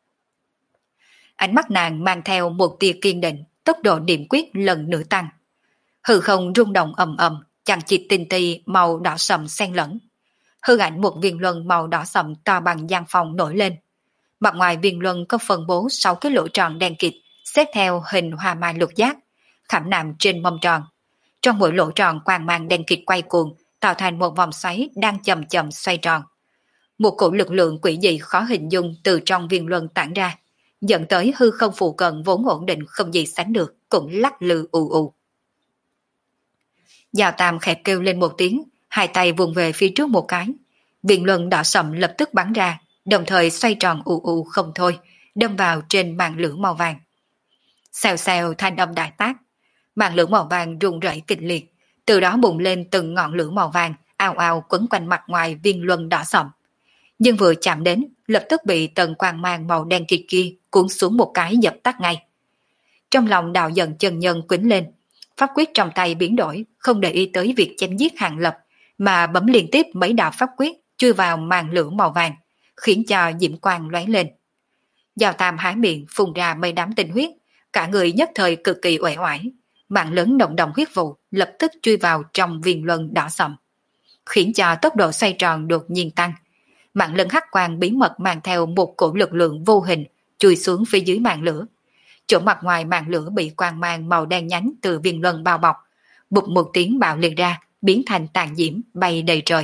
Ánh mắt nàng mang theo một tia kiên định, tốc độ niệm quyết lần nữa tăng. Hư không rung động ầm ầm, chằng chịt tinh ti màu đỏ sậm xen lẫn. Hư ảnh một viên luân màu đỏ sậm to bằng gian phòng nổi lên. Mặt ngoài viên luân có phân bố 6 cái lỗ tròn đen kịt, xếp theo hình hoa mai lục giác, khảm nạm trên mâm tròn. Trong mỗi lỗ tròn quang mang đen kịt quay cuồng, tạo thành một vòng xoáy đang chậm chậm xoay tròn. Một cổ lực lượng quỷ dị khó hình dung từ trong viên luân tản ra, dẫn tới hư không phụ cận vốn ổn định không gì sánh được, cũng lắc lư ù ù. Giao Tam khẽ kêu lên một tiếng, hai tay vùng về phía trước một cái. Viên luân đỏ sậm lập tức bắn ra, đồng thời xoay tròn ù ù không thôi, đâm vào trên màn lửa màu vàng. Xèo xèo thanh âm đại tác, màn lửa màu vàng rung rẩy kịch liệt, từ đó bùng lên từng ngọn lửa màu vàng, ào ào quấn quanh mặt ngoài viên luân đỏ sậm. Nhưng vừa chạm đến, lập tức bị tầng quang mang màu đen kịt kia cuốn xuống một cái dập tắt ngay. Trong lòng Đạo Dần chân nhân quýnh lên, pháp quyết trong tay biến đổi, không để ý tới việc chém giết Hàng Lập, mà bấm liên tiếp mấy đạo pháp quyết chui vào màn lửa màu vàng, khiến cho diễm quang lóe lên. Giao Tam há miệng phun ra mấy đám tinh huyết, cả người nhất thời cực kỳ uể oải, mạng lớn động động huyết vụ lập tức chui vào trong viên luân đỏ sậm, khiến cho tốc độ xoay tròn đột nhiên tăng. Mạng lân hắc quang bí mật mang theo một cổ lực lượng vô hình chui xuống phía dưới màn lửa. Chỗ mặt ngoài màn lửa bị quang mang màu đen nhánh từ viên luân bao bọc, bụp một tiếng bạo liệt ra, biến thành tàn diễm bay đầy trời.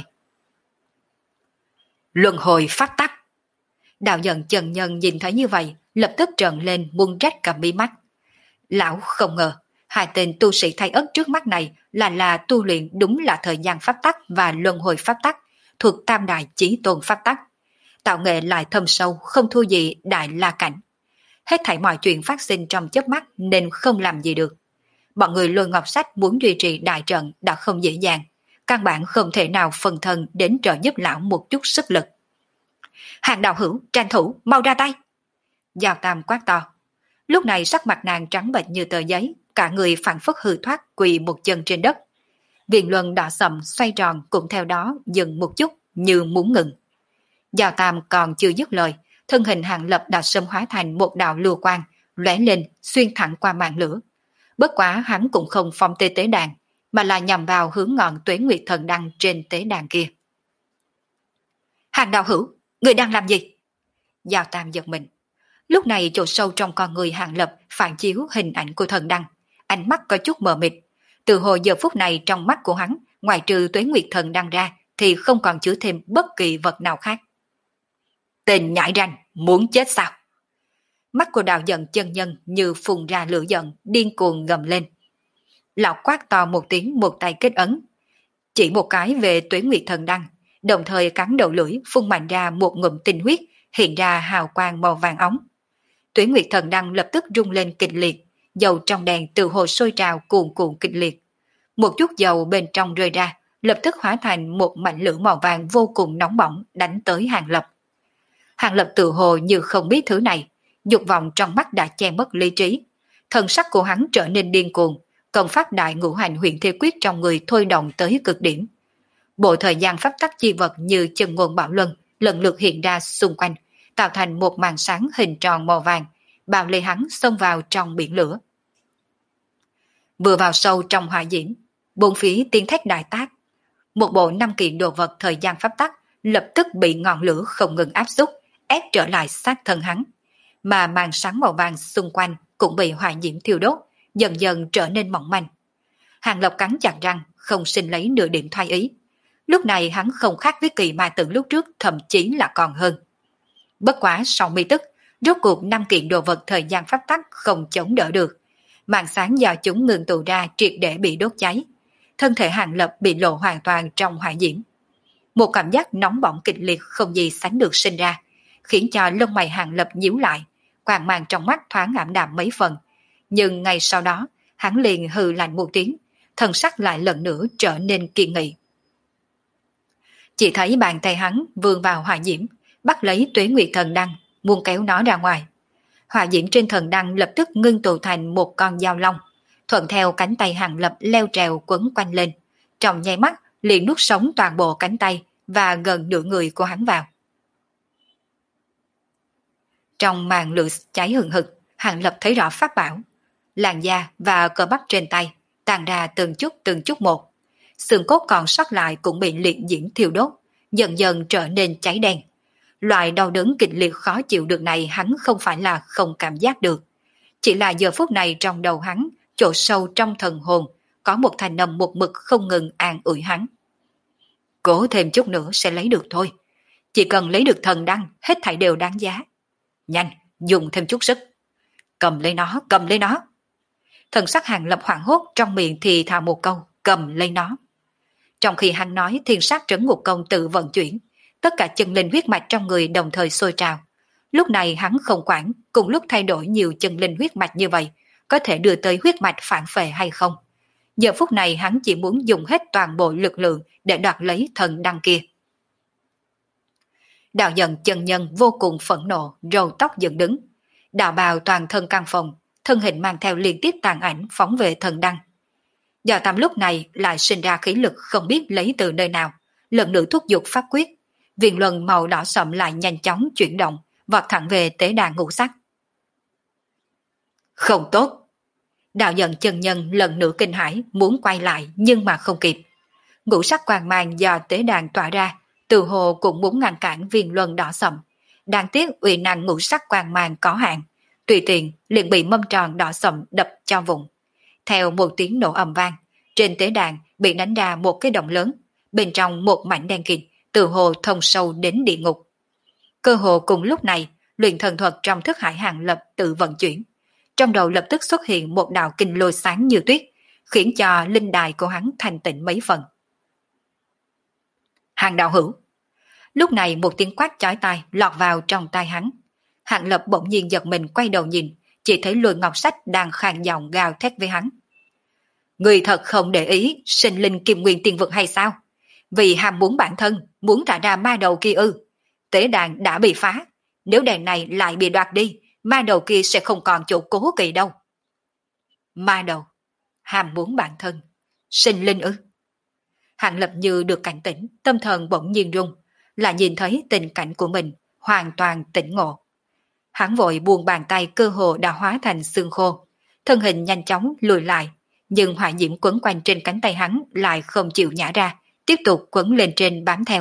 Luân hồi pháp tắc. Đạo Dần chân nhân nhìn thấy như vậy, lập tức trợn lên muốn rách cả mí mắt. Lão không ngờ, hai tên tu sĩ thay ất trước mắt này là tu luyện đúng là thời gian pháp tắc và luân hồi pháp tắc, thuộc tam đại chí tôn pháp tắc. Tạo nghệ lại thâm sâu, không thua gì đại la cảnh. Hết thảy mọi chuyện phát sinh trong chớp mắt nên không làm gì được. Bọn người Lôi Ngọc Sách muốn duy trì đại trận đã không dễ dàng, căn bản không thể nào phân thân đến trợ giúp lão một chút sức lực. Hàng đạo hữu, tranh thủ, mau ra tay. Giao Tam quát to. Lúc này sắc mặt nàng trắng bệch như tờ giấy, cả người phảng phất hư thoát quỳ một chân trên đất. Viền luân đỏ sậm xoay tròn cũng theo đó dừng một chút như muốn ngừng. Giao Tam còn chưa dứt lời, thân hình Hàng Lập đã sớm hóa thành một đạo lưu quang, lóe lên xuyên thẳng qua màn lửa. Bất quá hắn cũng không phong tê tế đàn, mà là nhằm vào hướng ngọn Tuế Nguyệt Thần Đăng trên tế đàn kia. Hàng đạo hữu, người đang làm gì? Giao Tam giật mình. Lúc này chỗ sâu trong con người Hàng Lập phản chiếu hình ảnh của thần đăng, ánh mắt có chút mờ mịt. Từ hồi giờ phút này trong mắt của hắn, ngoài trừ Tuế Nguyệt Thần Đăng ra, thì không còn chứa thêm bất kỳ vật nào khác. Tên nhãi ranh, muốn chết sao? Mắt của đạo giận chân nhân như phun ra lửa giận, điên cuồng gầm lên. Lão quát to một tiếng, một tay kết ấn. Chỉ một cái về Tuế Nguyệt Thần Đăng, đồng thời cắn đầu lưỡi phun mạnh ra một ngụm tinh huyết, hiện ra hào quang màu vàng óng. Tuế Nguyệt Thần Đăng lập tức rung lên kịch liệt, dầu trong đèn từ hồ sôi trào cuồn cuộn kịch liệt. Một chút dầu bên trong rơi ra, lập tức hóa thành một mảnh lửa màu vàng vô cùng nóng bỏng đánh tới Hàng Lập. Hàng Lập tự hồ như không biết thứ này, dục vọng trong mắt đã che mất lý trí. Thần sắc của hắn trở nên điên cuồng, công pháp đại ngũ hành huyền thế quyết trong người thôi động tới cực điểm. Bộ thời gian pháp tắc chi vật như chân ngôn bạo luân lần lượt hiện ra xung quanh, tạo thành một màn sáng hình tròn màu vàng, bao lấy hắn xông vào trong biển lửa. Vừa vào sâu trong hỏa diễm, bốn phía tiếng thét đại tác. Một bộ 5 kiện đồ vật thời gian pháp tắc lập tức bị ngọn lửa không ngừng áp xúc, ép trở lại sát thân hắn. Mà màn sáng màu vàng xung quanh cũng bị hỏa diễm thiêu đốt, dần dần trở nên mỏng manh. Hàng Lập cắn chặt răng, không xin lấy nửa điểm thoái ý. Lúc này hắn không khác với kỳ ma tử lúc trước, thậm chí là còn hơn. Bất quá sau mi tức, rốt cuộc 5 kiện đồ vật thời gian pháp tắc không chống đỡ được. Màn sáng do chúng ngừng tụ ra triệt để bị đốt cháy. Thân thể Hàng Lập bị lộ hoàn toàn trong hỏa diễm. Một cảm giác nóng bỏng kịch liệt không gì sánh được sinh ra, khiến cho lông mày Hàng Lập nhíu lại, quang mang trong mắt thoáng ảm đạm mấy phần. Nhưng ngay sau đó, hắn liền hừ lạnh một tiếng, thần sắc lại lần nữa trở nên kiên nghị. Chỉ thấy bàn tay hắn vươn vào hỏa diễm, bắt lấy Tuế Nguyệt Thần Đăng, muốn kéo nó ra ngoài. Hỏa diễm trên thần đăng lập tức ngưng tụ thành một con dao long, thuận theo cánh tay Hàng Lập leo trèo quấn quanh lên, trong nháy mắt liền nuốt sống toàn bộ cánh tay và gần nửa người của hắn vào. Trong màn lửa cháy hừng hực, Hàng Lập thấy rõ pháp bảo, làn da và cơ bắp trên tay tàn ra từng chút một. Xương cốt còn sót lại cũng bị liệt diễm thiêu đốt, dần dần trở nên cháy đen. Loại đau đớn kịch liệt khó chịu được này hắn không phải là không cảm giác được. Chỉ là giờ phút này trong đầu hắn, chỗ sâu trong thần hồn, có một thanh âm một mực không ngừng an ủi hắn. Cố thêm chút nữa sẽ lấy được thôi. Chỉ cần lấy được thần đăng, hết thảy đều đáng giá. Nhanh, dùng thêm chút sức. Cầm lấy nó, cầm lấy nó. Thần sắc Hàng Lập hoảng hốt, trong miệng thì thào một câu, cầm lấy nó. Trong khi hắn nói, thiên sát trấn ngục công tự vận chuyển, tất cả chân linh huyết mạch trong người đồng thời sôi trào. Lúc này hắn không quản, cùng lúc thay đổi nhiều chân linh huyết mạch như vậy, có thể đưa tới huyết mạch phản phệ hay không. Giờ phút này hắn chỉ muốn dùng hết toàn bộ lực lượng để đoạt lấy thần đăng kia. Đạo giận chân nhân vô cùng phẫn nộ, râu tóc dựng đứng. Đạo bào toàn thân căng phòng, thân hình mang theo liên tiếp tàn ảnh phóng về thần đăng. Giao Tam lúc này lại sinh ra khí lực không biết lấy từ nơi nào, lần nữa thúc giục pháp quyết. Viền luân màu đỏ sậm lại nhanh chóng chuyển động, vọt thẳng về tế đàn ngũ sắc. Không tốt! Đạo giận chân nhân lần nữa kinh hãi muốn quay lại nhưng mà không kịp. Ngũ sắc quang mang do tế đàn tỏa ra, từ hồ cũng muốn ngăn cản viền luân đỏ sậm. Đáng tiếc uy năng ngũ sắc quang mang có hạn, tùy tiện liền bị mâm tròn đỏ sậm đập cho vùng. Theo một tiếng nổ ầm vang, trên tế đàn bị đánh ra một cái động lớn, bên trong một mảnh đen kịt, từ hồ thông sâu đến địa ngục. Cơ hồ cùng lúc này, luyện thần thuật trong thức hải Hàng Lập tự vận chuyển. Trong đầu lập tức xuất hiện một đạo kinh lôi sáng như tuyết, khiến cho linh đài của hắn thanh tịnh mấy phần. Hàng đạo hữu! Lúc này một tiếng quát chói tai lọt vào trong tai hắn. Hàng Lập bỗng nhiên giật mình quay đầu nhìn, chỉ thấy Lôi Ngọc Sách đang khàn giọng gào thét với hắn. Người thật không để ý sinh linh kim nguyên tiên vực hay sao? Vì ham muốn bản thân, muốn thả ra ma đầu kia ư? Tế đàn đã bị phá, nếu đèn này lại bị đoạt đi, ma đầu kia sẽ không còn chỗ cố kỵ đâu. Ma đầu, ham muốn bản thân, sinh linh ư? Hàng Lập như được cảnh tỉnh, tâm thần bỗng nhiên rung, là nhìn thấy tình cảnh của mình hoàn toàn tỉnh ngộ. Hắn vội buông bàn tay cơ hồ đã hóa thành xương khô, thân hình nhanh chóng lùi lại, nhưng hỏa diễm quấn quanh trên cánh tay hắn lại không chịu nhả ra, tiếp tục quấn lên trên bám theo.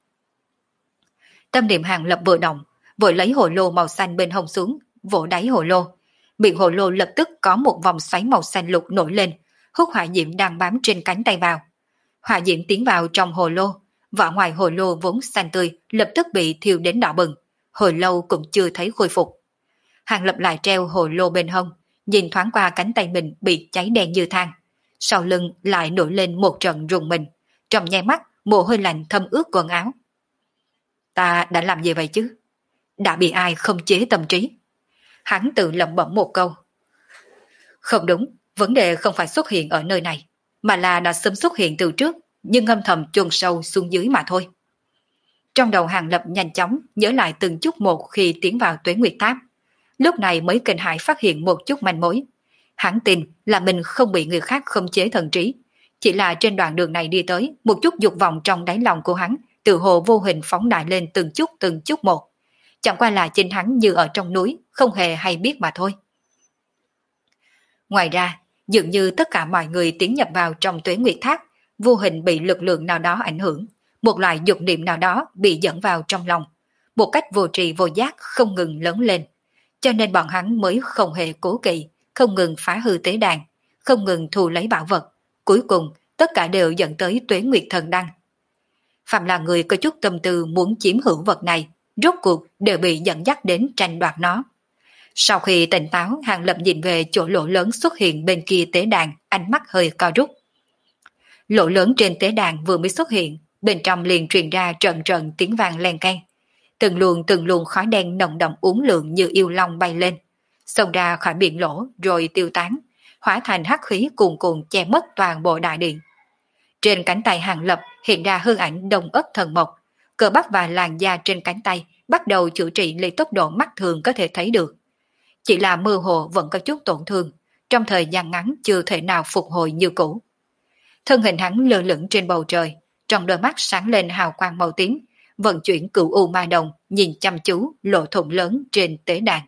Tâm niệm Hàng Lập vừa động, vội lấy hồ lô màu xanh bên hông xuống, vỗ đáy hồ lô. Miệng hồ lô lập tức có một vòng xoáy màu xanh lục nổi lên, hút hỏa diễm đang bám trên cánh tay vào. Hỏa diễm tiến vào trong hồ lô, vỏ ngoài hồ lô vốn xanh tươi lập tức bị thiêu đến đỏ bừng, hồi lâu cũng chưa thấy khôi phục. Hàng Lập lại treo hồ lô bên hông, nhìn thoáng qua cánh tay mình bị cháy đen như than, sau lưng lại nổi lên một trận rùng mình, trong nháy mắt mồ hôi lạnh thấm ướt quần áo. Ta đã làm gì vậy chứ? Đã bị ai không chế tâm trí? Hắn tự lẩm bẩm một câu. Không đúng, vấn đề không phải xuất hiện ở nơi này, mà là đã sớm xuất hiện từ trước, nhưng âm thầm chôn sâu xuống dưới mà thôi. Trong đầu Hàng Lập nhanh chóng nhớ lại từng chút một khi tiến vào Tuế Nguyệt Tháp. Lúc này mới kinh hãi phát hiện một chút manh mối. Hắn tin là mình không bị người khác khống chế thần trí, chỉ là trên đoạn đường này đi tới, một chút dục vọng trong đáy lòng của hắn tự hồ vô hình phóng đại lên từng chút một. Chẳng qua là chính hắn như ở trong núi, không hề hay biết mà thôi. Ngoài ra, dường như tất cả mọi người tiến nhập vào trong Tuế Nguyệt Tháp, vô hình bị lực lượng nào đó ảnh hưởng, một loại dục niệm nào đó bị dẫn vào trong lòng, một cách vô tri vô giác không ngừng lớn lên. Cho nên bọn hắn mới không hề cố kỵ, không ngừng phá hư tế đàn, không ngừng thu lấy bảo vật. Cuối cùng, tất cả đều dẫn tới Tuế Nguyệt Thần Đăng. Phạm là người có chút tâm tư muốn chiếm hữu vật này, rốt cuộc đều bị dẫn dắt đến tranh đoạt nó. Sau khi tỉnh táo, Hàng Lập nhìn về chỗ lỗ lớn xuất hiện bên kia tế đàn, ánh mắt hơi co rút. Lỗ lớn trên tế đàn vừa mới xuất hiện, bên trong liền truyền ra trận trận tiếng vang len keng. Từng luồng khói đen nồng đậm uốn lượn như yêu long bay lên, xông ra khỏi miệng lỗ rồi tiêu tán, hóa thành hắc khí cuồn cuộn che mất toàn bộ đại điện. Trên cánh tay Hàng Lập hiện ra hư ảnh Đông Ất Thần Mộc, cơ bắp và làn da trên cánh tay bắt đầu chữa trị lấy tốc độ mắt thường có thể thấy được. Chỉ là mơ hồ vẫn có chút tổn thương, trong thời gian ngắn chưa thể nào phục hồi như cũ. Thân hình hắn lơ lửng trên bầu trời, trong đôi mắt sáng lên hào quang màu tím, vận chuyển cửu u ma đồng, nhìn chăm chú lỗ thủng lớn trên tế đàn.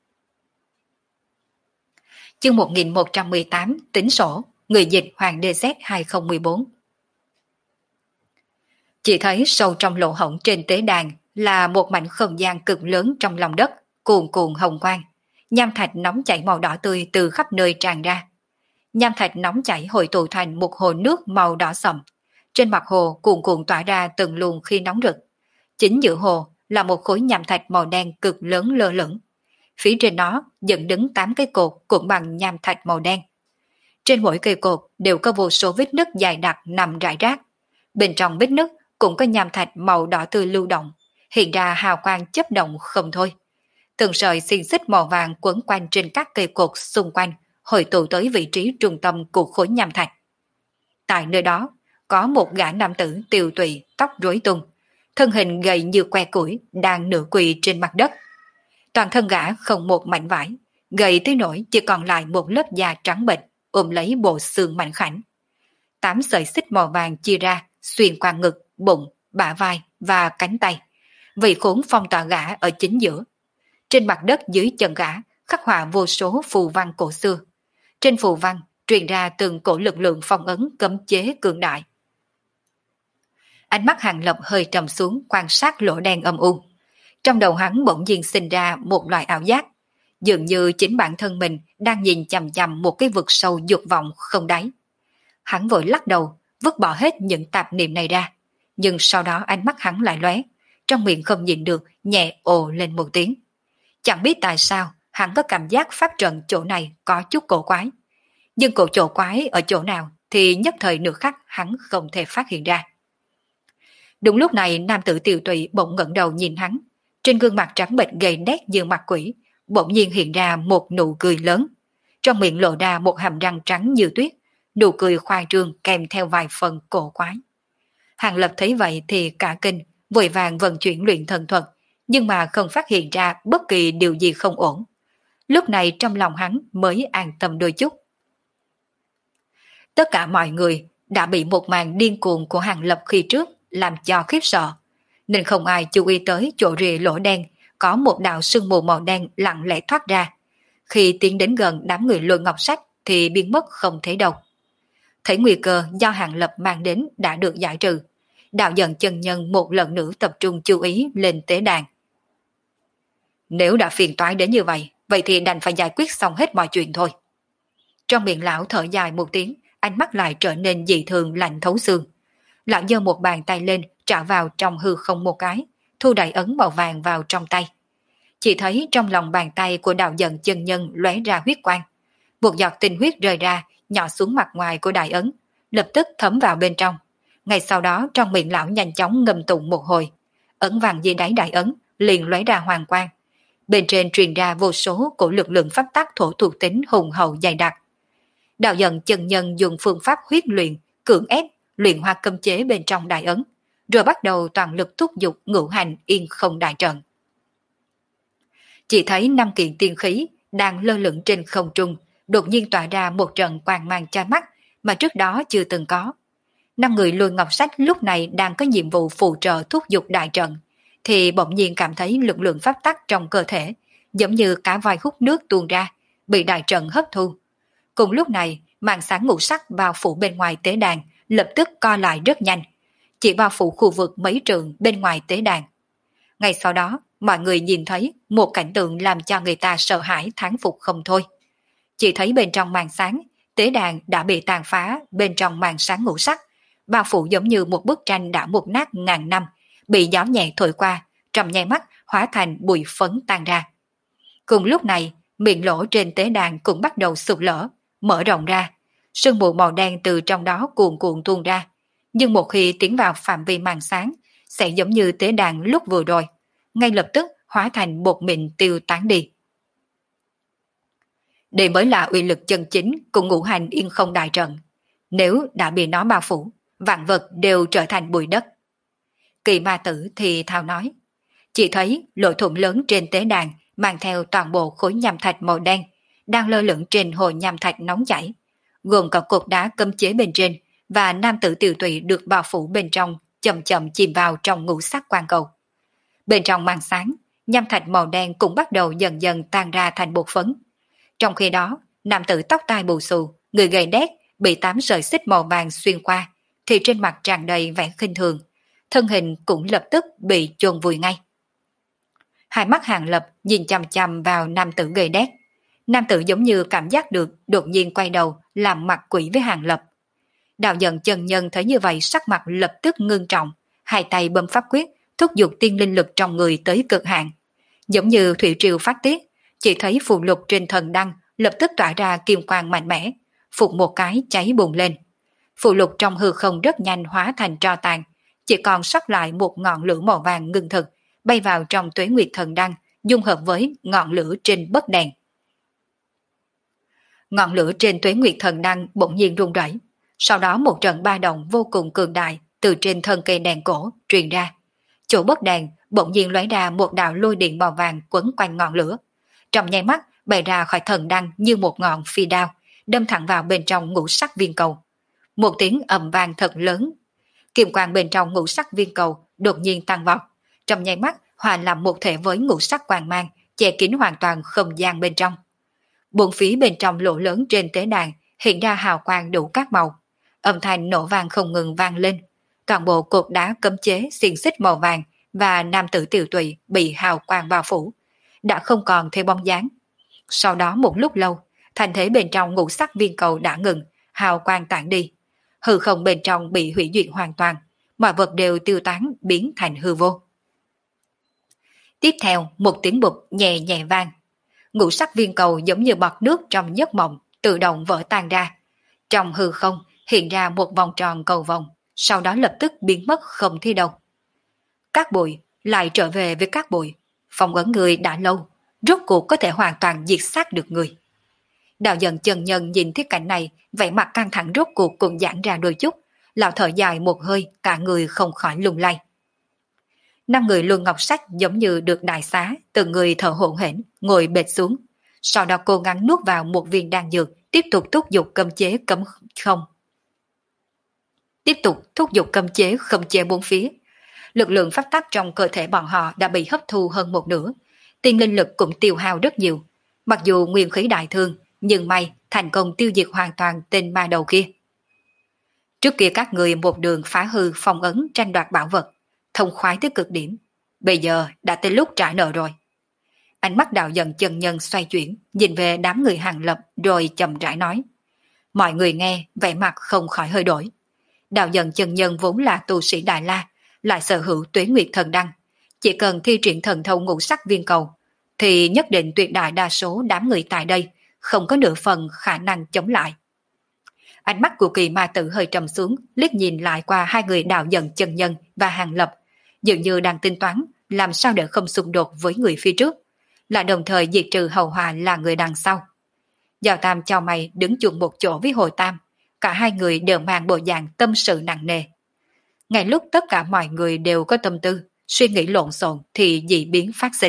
Chương 1118 tính sổ, người dịch Hoàng DZ 2014. Chỉ thấy sâu trong lỗ hổng trên tế đàn là một mảnh không gian cực lớn trong lòng đất, cuồn cuộn hồng quang. Nham thạch nóng chảy màu đỏ tươi từ khắp nơi tràn ra. Nham thạch nóng chảy hội tụ thành một hồ nước màu đỏ sậm. Trên mặt hồ cuồn cuộn tỏa ra từng luồng khí nóng rực. Chính giữa hồ là một khối nham thạch màu đen cực lớn lơ lửng. Phía trên nó dựng đứng 8 cây cột cũng bằng nham thạch màu đen. Trên mỗi cây cột đều có vô số vết nứt dài đặc nằm rải rác. Bên trong vết nứt cũng có nham thạch màu đỏ tươi lưu động, hiện ra hào quang chớp động không thôi. Từng sợi xiên xích màu vàng quấn quanh trên các cây cột xung quanh, hội tụ tới vị trí trung tâm của khối nham thạch. Tại nơi đó, có một gã nam tử tiều tụy, tóc rối tung, thân hình gầy như que củi, đang nửa quỳ trên mặt đất. Toàn thân gã không một mảnh vải, gầy tới nỗi chỉ còn lại một lớp da trắng bệch, ôm lấy bộ xương mảnh khảnh. 8 sợi xích màu vàng chia ra, xuyên qua ngực, bụng, bả vai và cánh tay. Vị khốn phong tỏa gã ở chính giữa. Trên mặt đất dưới chân gã khắc họa vô số phù văn cổ xưa. Trên phù văn truyền ra từng cổ lực lượng phong ấn cấm chế cường đại. Ánh mắt Hàng Lập hơi trầm xuống quan sát lỗ đen âm u. Trong đầu hắn bỗng nhiên sinh ra một loại ảo giác, dường như chính bản thân mình đang nhìn chằm chằm một cái vực sâu dục vọng không đáy. Hắn vội lắc đầu, vứt bỏ hết những tạp niệm này ra, nhưng sau đó ánh mắt hắn lại lóe, trong miệng không nhịn được nhẹ ồ lên một tiếng. Chẳng biết tại sao hắn có cảm giác pháp trận chỗ này có chút cổ quái, nhưng chỗ quái ở chỗ nào thì nhất thời nửa khắc hắn không thể phát hiện ra. Đúng lúc này nam tử tiều tụy bỗng ngẩng đầu nhìn hắn, trên gương mặt trắng bệch gầy đét như mặt quỷ, bỗng nhiên hiện ra một nụ cười lớn, trong miệng lộ ra một hàm răng trắng như tuyết, nụ cười khoa trương kèm theo vài phần cổ quái. Hàng Lập thấy vậy thì cả kinh, vội vàng vận chuyển luyện thần thuật, nhưng mà không phát hiện ra bất kỳ điều gì không ổn. Lúc này trong lòng hắn mới an tâm đôi chút. Tất cả mọi người đã bị một màn điên cuồng của Hàng Lập khi trước làm cho khiếp sợ, nên không ai chú ý tới chỗ rìa lỗ đen có một đạo sương mù màu đen lặng lẽ thoát ra. Khi tiến đến gần đám người Lôi Ngọc Sách thì biến mất không thấy đâu. Thấy nguy cơ do Hàng Lập mang đến đã được giải trừ, đạo dần chân nhân một lần nữa tập trung chú ý lên tế đàn. Nếu đã phiền toái đến như vậy, vậy thì đành phải giải quyết xong hết mọi chuyện thôi. Trong miệng lão thở dài một tiếng, ánh mắt lại trở nên dị thường lạnh thấu xương. Lão giơ một bàn tay lên, trả vào trong hư không một cái, thu đại ấn màu vàng vào trong tay. Chỉ thấy trong lòng bàn tay của đạo dần chân nhân lóe ra huyết quang. Một giọt tinh huyết rơi ra, nhỏ xuống mặt ngoài của đại ấn, lập tức thấm vào bên trong. Ngay sau đó trong miệng lão nhanh chóng ngâm tụng một hồi. Ấn vàng dưới đáy đại ấn liền lóe ra hoàng quang. Bên trên truyền ra vô số của lực lượng pháp tắc thổ thuộc tính hùng hậu dày đặc. Đạo dần chân nhân dùng phương pháp huyết luyện, cưỡng ép, luyện hóa cấm chế bên trong đại ấn, rồi bắt đầu toàn lực thúc giục ngũ hành yên không đại trận. Chỉ thấy 5 kiện tiên khí đang lơ lửng trên không trung, đột nhiên tỏa ra một trận quang mang chói mắt mà trước đó chưa từng có. 5 người Lôi Ngọc Sách lúc này đang có nhiệm vụ phụ trợ thúc giục đại trận, thì bỗng nhiên cảm thấy lực lượng pháp tắc trong cơ thể, giống như cá voi hút nước tuôn ra, bị đại trận hấp thu. Cùng lúc này, màn sáng ngũ sắc bao phủ bên ngoài tế đàn lập tức co lại rất nhanh, chỉ bao phủ khu vực mấy trượng bên ngoài tế đàn. Ngay sau đó, mọi người nhìn thấy một cảnh tượng làm cho người ta sợ hãi thán phục không thôi. Chỉ thấy bên trong màn sáng, tế đàn đã bị tàn phá bên trong màn sáng ngũ sắc, bao phủ giống như một bức tranh đã mục nát ngàn năm, bị gió nhẹ thổi qua, trong nháy mắt hóa thành bụi phấn tan ra. Cùng lúc này, miệng lỗ trên tế đàn cũng bắt đầu sụt lở, mở rộng ra, sương mù màu đen từ trong đó cuồn cuộn tuôn ra. Nhưng một khi tiến vào phạm vi màn sáng, sẽ giống như tế đàn lúc vừa rồi, ngay lập tức hóa thành bột mịn tiêu tán đi. Đây mới là uy lực chân chính của ngũ hành yên không đại trận. Nếu đã bị nó bao phủ, vạn vật đều trở thành bụi đất. Kỳ ma tử thì thào nói. Chỉ thấy lỗ thủng lớn trên tế đàn mang theo toàn bộ khối nham thạch màu đen đang lơ lửng trên hồ nham thạch nóng chảy, gồm cả cột đá cấm chế bên trên và nam tử tiểu tụy được bao phủ bên trong chậm chậm chìm vào trong ngũ sắc quang cầu. Bên trong màn sáng, nham thạch màu đen cũng bắt đầu dần dần tan ra thành bột phấn. Trong khi đó, nam tử tóc tai bù xù, người gầy đét, bị 8 sợi xích màu vàng xuyên qua, thì trên mặt tràn đầy vẻ khinh thường, thân hình cũng lập tức bị chôn vùi ngay. Hai mắt Hàng Lập nhìn chằm chằm vào nam tử gầy đét. Nam tử giống như cảm giác được, đột nhiên quay đầu làm mặt quỷ với Hàng Lập. Đạo dần chân nhân thấy như vậy sắc mặt lập tức ngưng trọng, hai tay bấm pháp quyết, thúc giục tiên linh lực trong người tới cực hạn. Giống như thủy triều phát tiết, chỉ thấy phù lục trên thần đăng lập tức tỏa ra kim quang mạnh mẽ, phục một cái cháy bùng lên. Phù lục trong hư không rất nhanh hóa thành tro tàn, chỉ còn sót lại một ngọn lửa màu vàng ngưng thực, bay vào trong tuế nguyệt thần đăng, dung hợp với ngọn lửa trên bất đèn. Ngọn lửa trên tuế nguyệt thần đăng bỗng nhiên rung rẩy, sau đó một trận ba động vô cùng cường đại từ trên thân cây đèn cổ truyền ra. Chỗ bất đèn bỗng nhiên lóe ra một đạo lôi điện màu vàng quấn quanh ngọn lửa, trong nháy mắt bay ra khỏi thần đăng như một ngọn phi đao, đâm thẳng vào bên trong ngũ sắc viên cầu. Một tiếng ầm vang thật lớn, kim quang bên trong ngũ sắc viên cầu đột nhiên tăng vọt, trong nháy mắt hòa làm một thể với ngũ sắc quang mang, che kín hoàn toàn không gian bên trong. Bốn phía bên trong lỗ lớn trên tế đàn hiện ra hào quang đủ các màu, âm thanh nổ vang không ngừng vang lên. Toàn bộ cột đá cấm chế xiềng xích màu vàng và nam tử tiểu tụy bị hào quang bao phủ, đã không còn thấy bóng dáng. Sau đó một lúc lâu, thành thế bên trong ngũ sắc viên cầu đã ngừng, hào quang tản đi. Hư không bên trong bị hủy diệt hoàn toàn, mọi vật đều tiêu tán biến thành hư vô. Tiếp theo một tiếng bụp nhẹ nhẹ vang, ngũ sắc viên cầu giống như bọt nước trong giấc mộng tự động vỡ tan ra. Trong hư không hiện ra một vòng tròn cầu vồng, sau đó lập tức biến mất không thấy đâu. Cát bụi lại trở về với cát bụi, phong ấn người đã lâu, rốt cuộc có thể hoàn toàn diệt sát được người. Đạo Dần chân nhân nhìn thấy cảnh này, vẻ mặt căng thẳng rốt cuộc cũng giãn ra đôi chút, lão thở dài một hơi, cả người không khỏi lung lay. Năm người Luân Ngọc Sách giống như được đại xá, từng người thở hổn hển, ngồi bệt xuống. Sau đó cố gắng nuốt vào một viên đan dược, tiếp tục thúc giục cấm chế cấm không. Tiếp tục thúc giục cấm chế khống chế bốn phía. Lực lượng pháp tắc trong cơ thể bọn họ đã bị hấp thu hơn một nửa, tiên linh lực cũng tiêu hao rất nhiều. Mặc dù nguyên khí đại thương, nhưng may thành công tiêu diệt hoàn toàn tên ma đầu kia. Trước kia các người một đường phá hư phong ấn tranh đoạt bảo vật, thông khoái tới cực điểm. Bây giờ đã tới lúc trả nợ rồi. Ánh mắt Đạo Dần chân nhân xoay chuyển, nhìn về đám người Hàng Lập rồi chậm rãi nói. Mọi người nghe, vẻ mặt không khỏi hơi đổi. Đạo Dần chân nhân vốn là tu sĩ Đại La, lại sở hữu Tuế Nguyệt thần đăng. Chỉ cần thi triển thần thông ngũ sắc viên cầu, thì nhất định tuyệt đại đa số đám người tại đây không có nửa phần khả năng chống lại. Ánh mắt của Kỳ Ma Tử hơi trầm xuống, liếc nhìn lại qua hai người Đạo Dần chân nhân và Hàng Lập, dường như đang tính toán làm sao để không xung đột với người phía trước, là đồng thời diệt trừ hầu hòa là người đằng sau. Giao Tam chào mày đứng chung một chỗ với Hồ Tam, cả hai người đều mang bộ dạng tâm sự nặng nề. Ngay lúc tất cả mọi người đều có tâm tư, suy nghĩ lộn xộn thì dị biến phát sinh.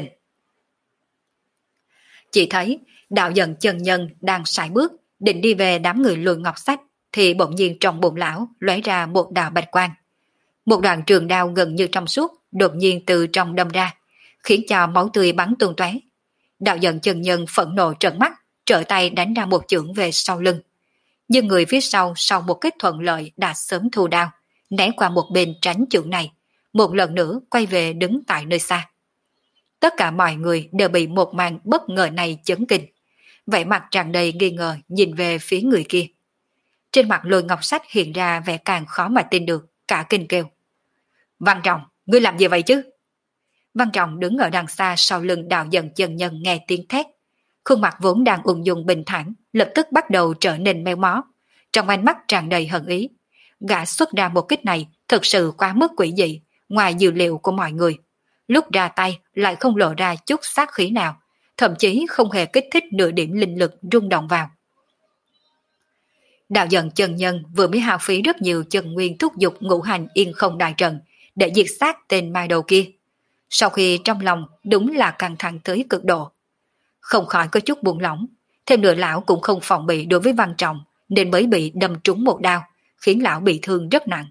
Chỉ thấy Đạo Dần chân nhân đang sải bước, định đi về đám người Luân Ngọc Sách, thì bỗng nhiên trong bụng lão lóe ra một đạo bạch quang. Một đoạn trường đao gần như trong suốt đột nhiên từ trong đâm ra, khiến cho máu tươi bắn tung tóe. Đạo Dần chân nhân phẫn nộ trợn mắt, trở tay đánh ra một chưởng về sau lưng. Nhưng người phía sau một kết thuận lợi đã sớm thu đao, né qua một bên tránh chưởng này, một lần nữa quay về đứng tại nơi xa. Tất cả mọi người đều bị một màn bất ngờ này chấn kinh, vẻ mặt tràn đầy nghi ngờ nhìn về phía người kia. Trên mặt Lôi Ngọc Sách hiện ra vẻ càng khó mà tin được, cả kinh kêu. Văn Trọng, ngươi làm gì vậy chứ? Văn Trọng đứng ở đằng xa sau lưng Đạo Dần chân nhân nghe tiếng thét. Khuôn mặt vốn đang ung dung bình thản, lập tức bắt đầu trở nên meo mó. Trong ánh mắt tràn đầy hận ý. Gã xuất ra một kích này thực sự quá mức quỷ dị, ngoài dự liệu của mọi người. Lúc ra tay lại không lộ ra chút sát khí nào, thậm chí không hề kích thích nửa điểm linh lực rung động vào. Đạo Dần chân nhân vừa mới hao phí rất nhiều chân nguyên thúc giục ngũ hành yên không đại trận để diệt sát tên ma đầu kia. Sau khi trong lòng đúng là căng thẳng tới cực độ, không khỏi có chút buông lỏng, thêm nữa lão cũng không phòng bị đối với Văn Trọng nên mới bị đâm trúng một đao, khiến lão bị thương rất nặng.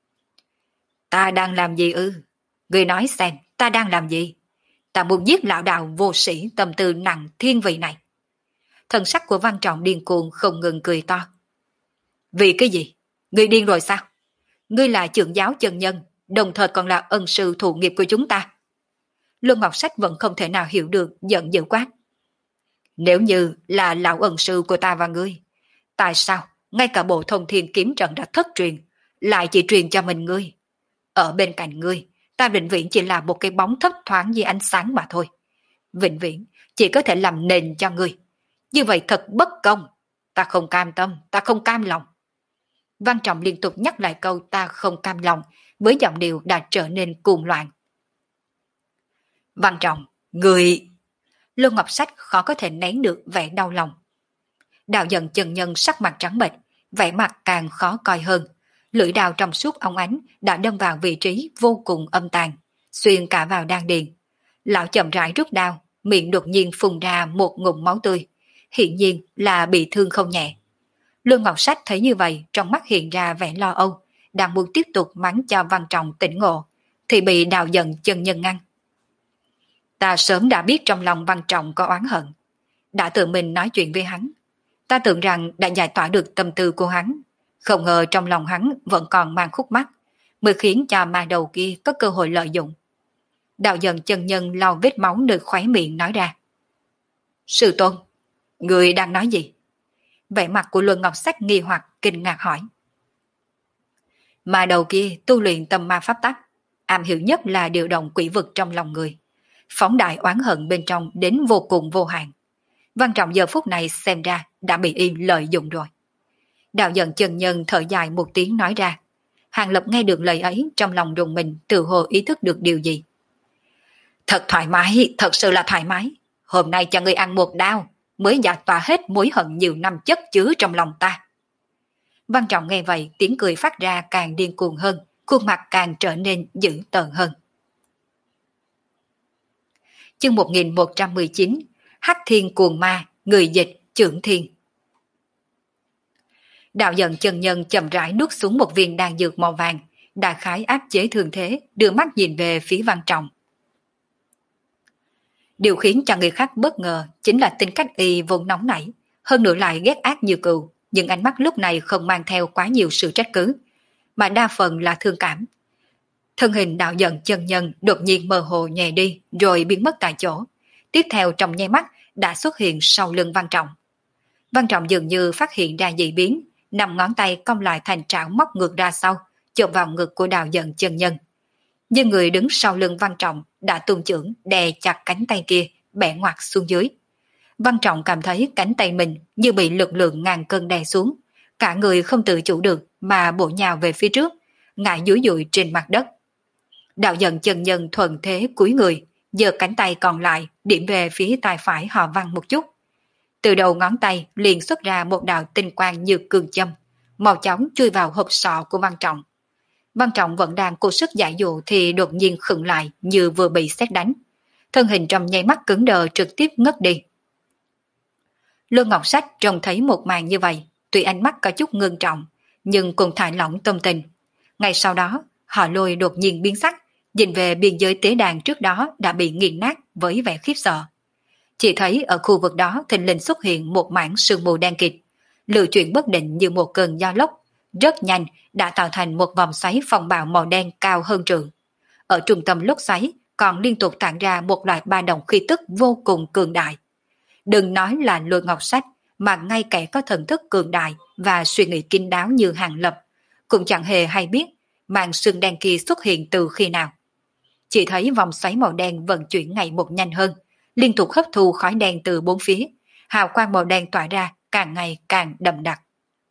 Ta đang làm gì ư? Ngươi nói xem, ta đang làm gì? Ta muốn giết lão đạo vô sĩ tâm tư nặng thiên vị này. Thần sắc của Văn Trọng điên cuồng không ngừng cười to. Vì cái gì? Ngươi điên rồi sao? Ngươi là trưởng giáo chân nhân, đồng thời còn là ân sư thụ nghiệp của chúng ta. Luân Ngọc Sách vẫn không thể nào hiểu được, giận dữ quát. Nếu như là lão ân sư của ta và ngươi, tại sao ngay cả bộ thông thiên kiếm trận đã thất truyền, lại chỉ truyền cho mình ngươi? Ở bên cạnh ngươi, ta vĩnh viễn chỉ là một cái bóng thấp thoáng như ánh sáng mà thôi. Vĩnh viễn chỉ có thể làm nền cho ngươi. Như vậy thật bất công. Ta không cam tâm, ta không cam lòng. Văn Trọng liên tục nhắc lại câu ta không cam lòng, với giọng điệu đã trở nên cuồng loạn. Văn Trọng, người... Lô Ngọc Sách khó có thể nén được vẻ đau lòng. Đạo Dần chân nhân sắc mặt trắng bệch, vẻ mặt càng khó coi hơn. Lưỡi đao trong suốt óng ánh đã đâm vào vị trí vô cùng âm tàn, xuyên cả vào đan điền. Lão chậm rãi rút đao, miệng đột nhiên phun ra một ngụm máu tươi, hiển nhiên là bị thương không nhẹ. Lương Ngọc Sách thấy như vậy, trong mắt hiện ra vẻ lo âu, đang muốn tiếp tục mắng cho Văn Trọng tỉnh ngộ, thì bị Đạo Dần chân nhân ngăn. Ta sớm đã biết trong lòng Văn Trọng có oán hận, đã tự mình nói chuyện với hắn. Ta tưởng rằng đã giải tỏa được tâm tư của hắn, không ngờ trong lòng hắn vẫn còn mang khúc mắc, mới khiến cho ma đầu kia có cơ hội lợi dụng. Đạo Dần chân nhân lau vết máu nơi khóe miệng nói ra. Sư tôn, người đang nói gì? Vẻ mặt của Luân Ngọc Sách nghi hoặc kinh ngạc hỏi. Ma đầu kia tu luyện tâm ma pháp tắc, am hiểu nhất là điều động quỷ vực trong lòng người, phóng đại oán hận bên trong đến vô cùng vô hạn. Văn Trọng giờ phút này xem ra đã bị y lợi dụng rồi. Đạo Dần chân nhân thở dài một tiếng nói ra. Hàng Lập nghe được lời ấy trong lòng rùng mình, tự hồ ý thức được điều gì. Thật thoải mái, thật sự là thoải mái. Hôm nay cho ngươi ăn một đao, mới giải tỏa hết mối hận nhiều năm chất chứa trong lòng ta. Văn Trọng nghe vậy, tiếng cười phát ra càng điên cuồng hơn, khuôn mặt càng trở nên dữ tợn hơn. Chương 1119, Hắc Thiên Cuồng Ma, người dịch Chưởng Thiên. Đạo Dận chân nhân chậm rãi nuốt xuống một viên đan dược màu vàng, đại khái áp chế thương thế, đưa mắt nhìn về phía Văn Trọng. Điều khiến cho người khác bất ngờ chính là tính cách y vốn nóng nảy, hơn nữa lại ghét ác như cừu, nhưng ánh mắt lúc này không mang theo quá nhiều sự trách cứ, mà đa phần là thương cảm. Thân hình Đạo Dận chân nhân đột nhiên mơ hồ nhòe đi rồi biến mất tại chỗ, tiếp theo trong nháy mắt đã xuất hiện sau lưng Văn Trọng. Văn Trọng dường như phát hiện ra dị biến, nằm ngón tay cong lại thành trảo móc ngược ra sau, chộp vào ngực của Đạo Dận chân nhân. Nhưng người đứng sau lưng Văn Trọng đã tung chưởng đè chặt cánh tay kia, bẻ ngoặt xuống dưới. Văn Trọng cảm thấy cánh tay mình như bị lực lượng ngàn cân đè xuống, cả người không tự chủ được mà bổ nhào về phía trước, ngã dúi dụi trên mặt đất. Đạo Dận chân nhân thuận thế cúi người, giơ cánh tay còn lại điểm về phía tay phải họ Văn một chút. Từ đầu ngón tay liền xuất ra một đạo tinh quang như cương châm, mau chóng chui vào hộp sọ của Văn Trọng. Văn Trọng vẫn đang cố sức giải dụ thì đột nhiên khựng lại như vừa bị sét đánh. Thân hình trong nháy mắt cứng đờ trực tiếp ngất đi. Lương Ngọc Sách trông thấy một màn như vậy, tuy ánh mắt có chút ngưng trọng, nhưng cũng thả lỏng tâm tình. Ngay sau đó, Họ Lôi đột nhiên biến sắc, nhìn về biên giới tế đàn trước đó đã bị nghiền nát với vẻ khiếp sợ. Chỉ thấy ở khu vực đó thình lình xuất hiện một mảng sương mù đen kịt, lưu chuyển bất định như một cơn gió lốc, rất nhanh đã tạo thành một vòng xoáy phong bạo màu đen cao hơn trượng. Ở trung tâm lốc xoáy còn liên tục tản ra một loại ba động khí tức vô cùng cường đại. Đừng nói là Lôi Ngọc Sách, mà ngay kẻ có thần thức cường đại và suy nghĩ kín đáo như Hàng Lập cũng chẳng hề hay biết màn sương đen kia xuất hiện từ khi nào. Chỉ thấy vòng xoáy màu đen vận chuyển ngày một nhanh hơn, liên tục hấp thu khói đen từ bốn phía, hào quang màu đen tỏa ra càng ngày càng đậm đặc.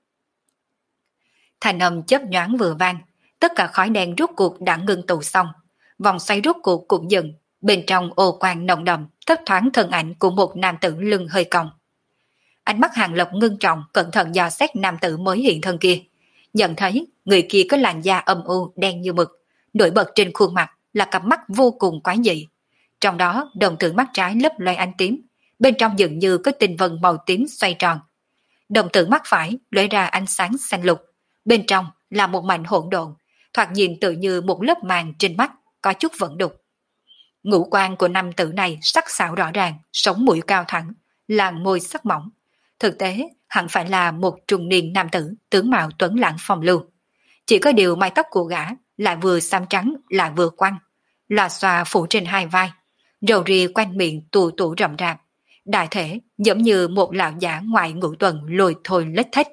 Thanh âm chớp nhoáng vừa vang, tất cả khói đen rút cuộc đã ngưng tụ xong, vòng xoáy rút cuộc cũng dừng, bên trong ô quang nồng đậm thấp thoáng thân ảnh của một nam tử lưng hơi cong. Ánh mắt Hàng Lập ngưng trọng cẩn thận dò xét nam tử mới hiện thân kia, nhận thấy người kia có làn da âm u đen như mực, nổi bật trên khuôn mặt là cặp mắt vô cùng quái dị. Trong đó đồng tử mắt trái lấp loe ánh tím, bên trong dường như có tinh vân màu tím xoay tròn. Đồng tử mắt phải lóe ra ánh sáng xanh lục, bên trong là một mảnh hỗn độn, thoạt nhìn tự như một lớp màng trên mắt, có chút vẫn đục. Ngũ quan của nam tử này sắc sảo rõ ràng, sống mũi cao thẳng, làn môi sắc mỏng. Thực tế, hẳn phải là một trung niên nam tử, tướng mạo tuấn lãng phong lưu. Chỉ có điều mái tóc của gã lại vừa xám trắng lại vừa quăn, lòa xòa phủ trên hai vai, râu ria quanh miệng tù tụ rậm rạp, đại thể giống như một lão giả ngoại ngũ tuần lồi thôi lết thết.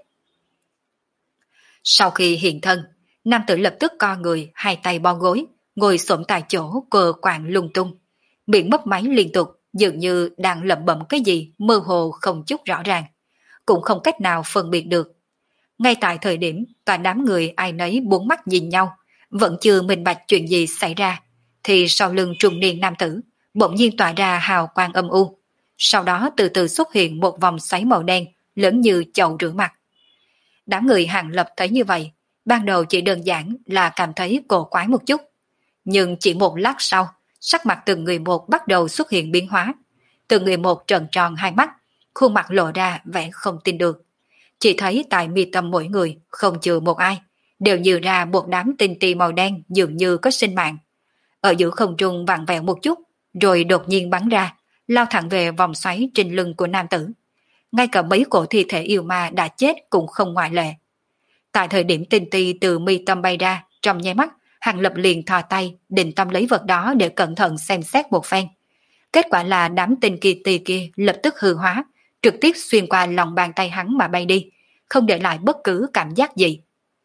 Sau khi hiện thân, nam tử lập tức co người, hai tay bo gối, ngồi xổm tại chỗ cờ quạng lung tung, miệng mấp máy liên tục, dường như đang lẩm bẩm cái gì mơ hồ không chút rõ ràng, cũng không cách nào phân biệt được. Ngay tại thời điểm toàn đám người ai nấy bốn mắt nhìn nhau, vẫn chưa minh bạch chuyện gì xảy ra, thì sau lưng trung niên nam tử bỗng nhiên tỏa ra hào quang âm u, sau đó từ từ xuất hiện một vòng xoáy màu đen lớn như chậu rửa mặt. Đám người Hàng Lập thấy như vậy, ban đầu chỉ đơn giản là cảm thấy cổ quái một chút, nhưng chỉ một lát sau, sắc mặt từng người một bắt đầu xuất hiện biến hóa, từng người một trợn tròn hai mắt, khuôn mặt lộ ra vẻ không tin được. Chỉ thấy tại mi tâm mỗi người không trừ một ai, đều như ra một đám tinh ti màu đen dường như có sinh mạng. Ở giữa không trung vặn vẹo một chút, rồi đột nhiên bắn ra, lao thẳng về vòng xoáy trên lưng của nam tử. Ngay cả mấy cổ thi thể yêu ma đã chết cũng không ngoại lệ. Tại thời điểm tinh ti từ mi tâm bay ra, trong nháy mắt, Hàng Lập liền thò tay, định tâm lấy vật đó để cẩn thận xem xét một phen. Kết quả là đám tinh kỳ tì kia lập tức hư hóa, trực tiếp xuyên qua lòng bàn tay hắn mà bay đi, không để lại bất cứ cảm giác gì.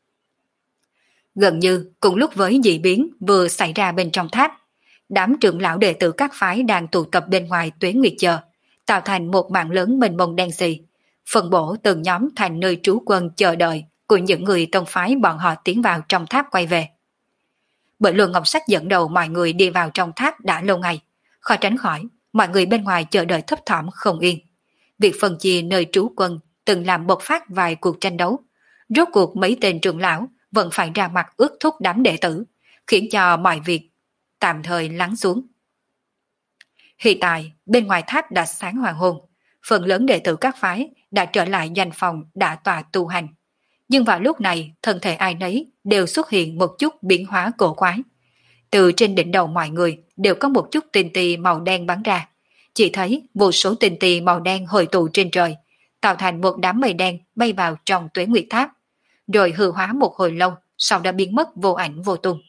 Gần như cùng lúc với dị biến vừa xảy ra bên trong tháp, đám trưởng lão đệ tử các phái đang tụ tập bên ngoài Tuế Nguyệt Chợ, tạo thành một mạng lớn mênh mông đen xì, phân bổ từng nhóm thành nơi trú quân chờ đợi của những người tông phái bọn họ tiến vào trong tháp quay về. Bởi Luân Ngọc Sách dẫn đầu mọi người đi vào trong tháp đã lâu ngày, khó tránh khỏi mọi người bên ngoài chờ đợi thấp thỏm không yên. Việc phân chia nơi trú quân từng làm bộc phát vài cuộc tranh đấu. Rốt cuộc mấy tên trưởng lão vẫn phải ra mặt ước thúc đám đệ tử, khiến cho mọi việc tạm thời lắng xuống. Hiện tại, bên ngoài tháp đã sáng hoàng hôn, phần lớn đệ tử các phái đã trở lại doanh phòng đã tọa tu hành. Nhưng vào lúc này, thân thể ai nấy đều xuất hiện một chút biến hóa cổ quái. Từ trên đỉnh đầu mọi người đều có một chút tinh tì màu đen bắn ra. Chỉ thấy vô số tinh tì màu đen hội tụ trên trời, tạo thành một đám mây đen bay vào trong Tuế Nguyệt Tháp, rồi hư hóa một hồi lâu, sau đó biến mất vô ảnh vô tung.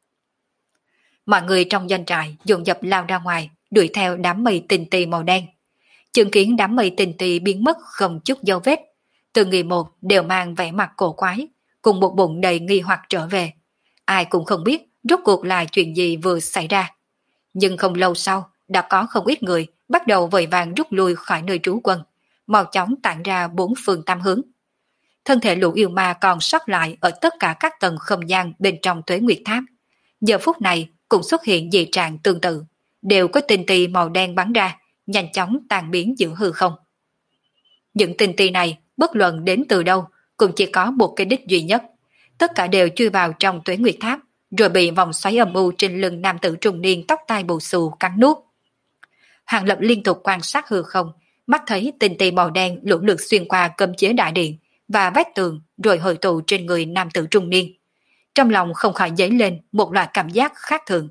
Mọi người trong doanh trại dồn dập lao ra ngoài, đuổi theo đám mây tinh tì màu đen. Chứng kiến đám mây tinh tì biến mất không chút dấu vết, từng người một đều mang vẻ mặt cổ quái, cùng một bụng đầy nghi hoặc trở về. Ai cũng không biết rốt cuộc là chuyện gì vừa xảy ra. Nhưng không lâu sau, đã có không ít người bắt đầu vội vàng rút lui khỏi nơi trú quân, mau chóng tản ra bốn phương tám hướng. Thân thể lũ yêu ma còn sót lại ở tất cả các tầng không gian bên trong Tuế Nguyệt Tháp. Giờ phút này cũng xuất hiện dị trạng tương tự, đều có tinh tì màu đen bắn ra, nhanh chóng tan biến giữa hư không. Những tinh tì này bất luận đến từ đâu cũng chỉ có một cái đích duy nhất, tất cả đều chui vào trong Tuế Nguyệt Tháp, rồi bị vòng xoáy âm u trên lưng nam tử trung niên tóc tai bù xù cắn nuốt. Hàng Lập liên tục quan sát hư không, mắt thấy tinh tì màu đen lũ lượt xuyên qua cấm chế đại điện và vách tường, rồi hội tụ trên người nam tử trung niên. Trong lòng không khỏi dấy lên một loại cảm giác khác thường.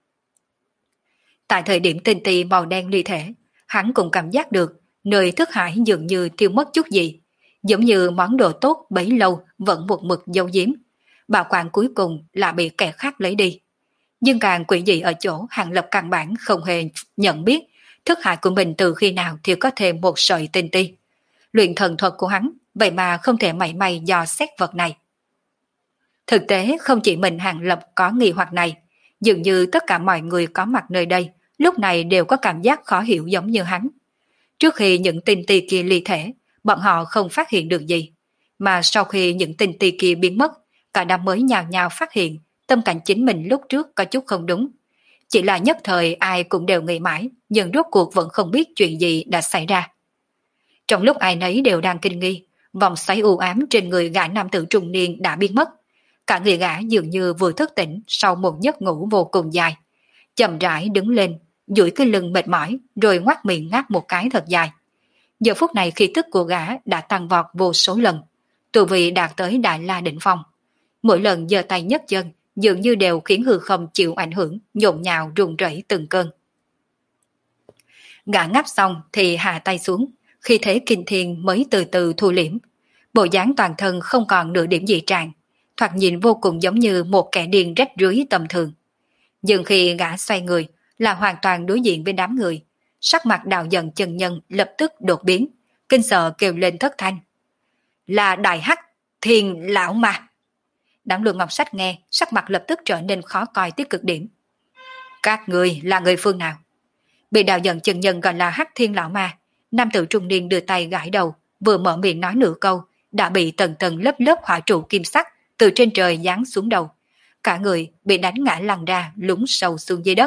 Tại thời điểm tinh tì màu đen ly thể, hắn cũng cảm giác được nơi thức hải dường như tiêu mất chút gì, giống như món đồ tốt bấy lâu vẫn một mực giấu giếm. Bảo quản cuối cùng là bị kẻ khác lấy đi. Nhưng càng quỷ dị ở chỗ Hàng Lập căn bản không hề nhận biết thức hải của mình từ khi nào thì có thêm một sợi tinh ti. Luyện thần thuật của hắn vậy mà không thể mảy may dò xét vật này. Thực tế không chỉ mình Hàng Lập có nghi hoặc này, dường như tất cả mọi người có mặt nơi đây lúc này đều có cảm giác khó hiểu giống như hắn. Trước khi những tinh ti kia ly thể, bọn họ không phát hiện được gì, mà sau khi những tinh ti kia biến mất, cả đám mới nhào nhào phát hiện tâm cảnh chính mình lúc trước có chút không đúng. Chỉ là nhất thời ai cũng đều nghĩ mãi, nhưng rốt cuộc vẫn không biết chuyện gì đã xảy ra. Trong lúc ai nấy đều đang kinh nghi, vòng xoáy u ám trên người gã nam tử trung niên đã biến mất. Cả người gã dường như vừa thức tỉnh sau một giấc ngủ vô cùng dài. Chậm rãi đứng lên, duỗi cái lưng mệt mỏi, rồi ngoác miệng ngáp một cái thật dài. Giờ phút này khí tức của gã đã tăng vọt vô số lần, tu vi đạt tới Đại La đỉnh phong. Mỗi lần giơ tay nhấc chân, dường như đều khiến hư không chịu ảnh hưởng, nhộn nhào rung rẩy từng cơn. Gã ngáp xong thì hạ tay xuống, khi thế kinh thiên mới từ từ thu liễm. Bộ dáng toàn thân không còn nửa điểm dị trạng, thoạt nhìn vô cùng giống như một kẻ điên rách rưới tầm thường. Nhưng khi gã xoay người, là hoàn toàn đối diện với đám người. Sắc mặt Đạo Dần chân nhân lập tức đột biến, kinh sợ kêu lên thất thanh. Là Đại Hắc Thiên Lão Ma. Đám Lượng Ngọc Sách nghe, sắc mặt lập tức trở nên khó coi tới cực điểm. Các người là người phương nào? Bị Đạo Dần chân nhân gọi là Hắc Thiên Lão Ma, nam tử trung niên đưa tay gãi đầu, vừa mở miệng nói nửa câu, đã bị tầng tầng lớp lớp hỏa trụ kim sắc từ trên trời giáng xuống đầu. Cả người bị đánh ngã lăn ra, lún sâu xuống dưới đất.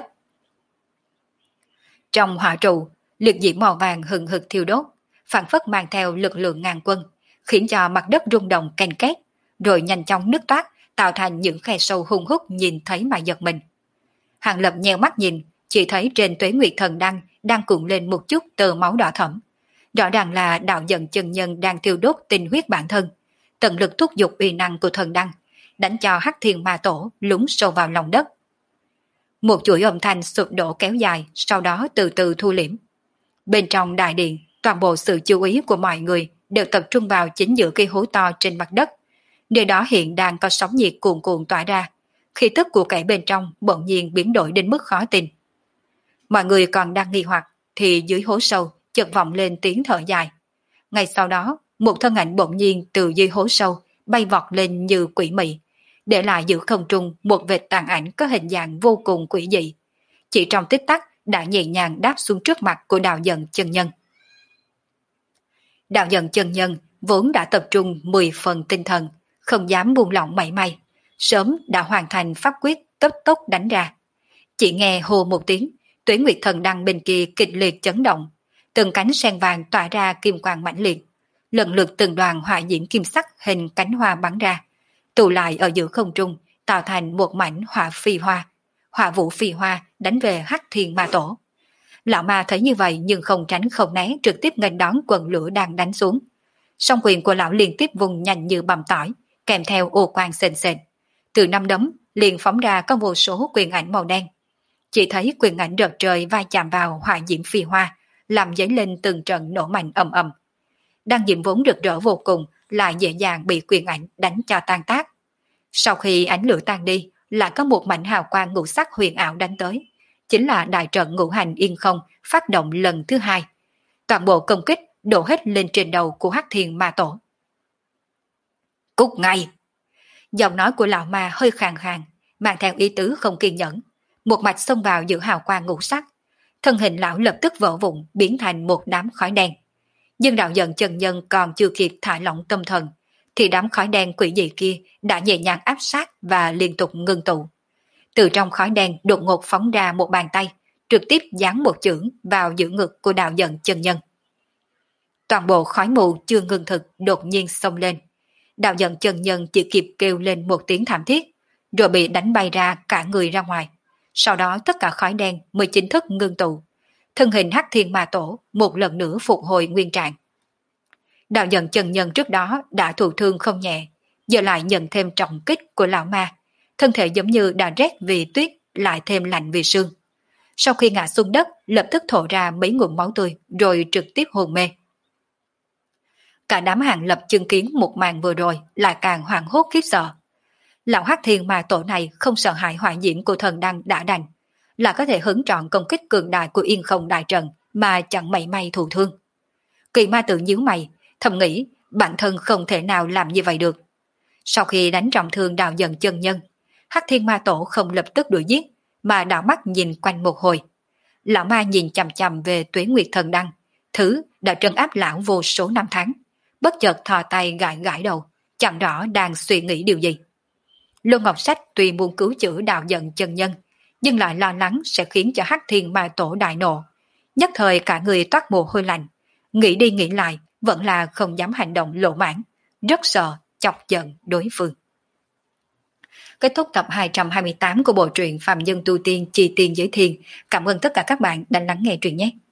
Trong hỏa trụ, liệt diễm màu vàng hừng hực thiêu đốt, phản phất mang theo lực lượng ngàn quân, khiến cho mặt đất rung động canh két, rồi nhanh chóng nứt toát, tạo thành những khe sâu hung hút nhìn thấy mà giật mình. Hàng Lập nheo mắt nhìn, chỉ thấy trên Tuế Nguyệt Thần Đăng đang cuộn lên một chút tơ máu đỏ thẫm. Rõ ràng là Đạo Dần chân nhân đang thiêu đốt tinh huyết bản thân, tận lực thúc giục uy năng của thần đăng, đánh cho Hắc Thiên Ma Tổ lún sâu vào lòng đất. Một chuỗi âm thanh sụp đổ kéo dài, sau đó từ từ thu liễm. Bên trong đại điện, toàn bộ sự chú ý của mọi người đều tập trung vào chính giữa cây hố to trên mặt đất. Nơi đó hiện đang có sóng nhiệt cuồn cuộn tỏa ra, khí tức của kẻ bên trong bỗng nhiên biến đổi đến mức khó tin. Mọi người còn đang nghi hoặc, thì dưới hố sâu chợt vọng lên tiếng thở dài. Ngay sau đó, một thân ảnh bỗng nhiên từ dưới hố sâu bay vọt lên như quỷ mị, để lại giữa không trung một vệt tàn ảnh có hình dạng vô cùng quỷ dị. Chỉ trong tích tắc đã nhẹ nhàng đáp xuống trước mặt của Đạo Dần chân nhân. Đạo Dần chân nhân vốn đã tập trung 10 phần tinh thần, không dám buông lỏng mảy may, sớm đã hoàn thành pháp quyết tốc tốc đánh ra. Chỉ nghe hô một tiếng, Tuế Nguyệt Thần Đăng bên kia kịch liệt chấn động, từng cánh sen vàng tỏa ra kim quang mãnh liệt, lần lượt từng đoàn hỏa diễm kim sắc hình cánh hoa bắn ra, tụ lại ở giữa không trung, tạo thành một mảnh hỏa vũ phi hoa đánh về Hắc Thiên Ma Tổ. Lão ma thấy như vậy nhưng không tránh không né, trực tiếp nghênh đón quần lửa đang đánh xuống. Song quyền của lão liên tiếp vùng nhanh như bầm tỏi, kèm theo ô quang sền sệt. Từ năm đấm liền phóng ra có vô số quyền ảnh màu đen. Chỉ thấy quyền ảnh rợt trời va chạm vào hỏa diễm phi hoa, làm dấy lên từng trận nổ mạnh ầm ầm. Đang diễm vốn rực rỡ vô cùng, lại dễ dàng bị quyền ảnh đánh cho tan tác. Sau khi ánh lửa tan đi, lại có một mảnh hào quang ngũ sắc huyền ảo đánh tới. Chính là đại trận ngũ hành yên không phát động lần thứ hai. Toàn bộ công kích đổ hết lên trên đầu của Hắc Thiên Ma Tổ. Cút ngay! Giọng nói của lão ma hơi khàn khàn, mang theo ý tứ không kiên nhẫn. Một mạch xông vào giữa hào quang ngũ sắc. Thân hình lão lập tức vỡ vụn, biến thành một đám khói đen. Nhưng đạo giận chân nhân còn chưa kịp thả lỏng tâm thần, thì đám khói đen quỷ dị kia đã nhẹ nhàng áp sát và liên tục ngưng tụ. Từ trong khói đen đột ngột phóng ra một bàn tay, trực tiếp giáng một chưởng vào giữa ngực của đạo giận chân nhân. Toàn bộ khói mù chưa ngưng thực đột nhiên xông lên. Đạo giận chân nhân chỉ kịp kêu lên một tiếng thảm thiết, rồi bị đánh bay ra cả người ra ngoài. Sau đó tất cả khói đen mới chính thức ngưng tụ. Thân hình Hắc Thiên Ma Tổ một lần nữa phục hồi nguyên trạng. Đạo giận chân nhân trước đó đã thụ thương không nhẹ, giờ lại nhận thêm trọng kích của lão ma. Thân thể giống như đã rét vì tuyết, lại thêm lạnh vì sương. Sau khi ngã xuống đất, lập tức thổ ra mấy ngụm máu tươi, rồi trực tiếp hôn mê. Cả đám Hàng Lập chứng kiến một màn vừa rồi lại càng hoảng hốt khiếp sợ. Lão Hắc Thiên Ma Tổ này không sợ hãi hỏa diễm của thần đăng đã đành, là có thể hứng trọn công kích cường đại của Yên Không Đại Trận mà chẳng mảy may thụ thương. Kỳ ma tự nhíu mày, thầm nghĩ bản thân không thể nào làm như vậy được. Sau khi đánh trọng thương đạo giận chân nhân, Hắc Thiên Ma Tổ không lập tức đuổi giết, mà đảo mắt nhìn quanh một hồi. Lão ma nhìn chằm chằm về Tuế Nguyệt Thần Đăng, thứ đã trấn áp lão vô số năm tháng, bất chợt thò tay gãi gãi đầu, chẳng rõ đang suy nghĩ điều gì. Lô Ngọc Sách tuy muốn cứu chữa đạo giận chân nhân, nhưng lại lo lắng sẽ khiến cho Hắc Thiên Ma Tổ đại nộ. Nhất thời cả người toát mồ hôi lạnh, nghĩ đi nghĩ lại vẫn là không dám hành động lỗ mãng, rất sợ chọc giận đối phương. Kết thúc tập 228 của bộ truyện Phạm Nhân Tu Tiên Chi Tiên Giới Thiên. Cảm ơn tất cả các bạn đã lắng nghe truyện nhé.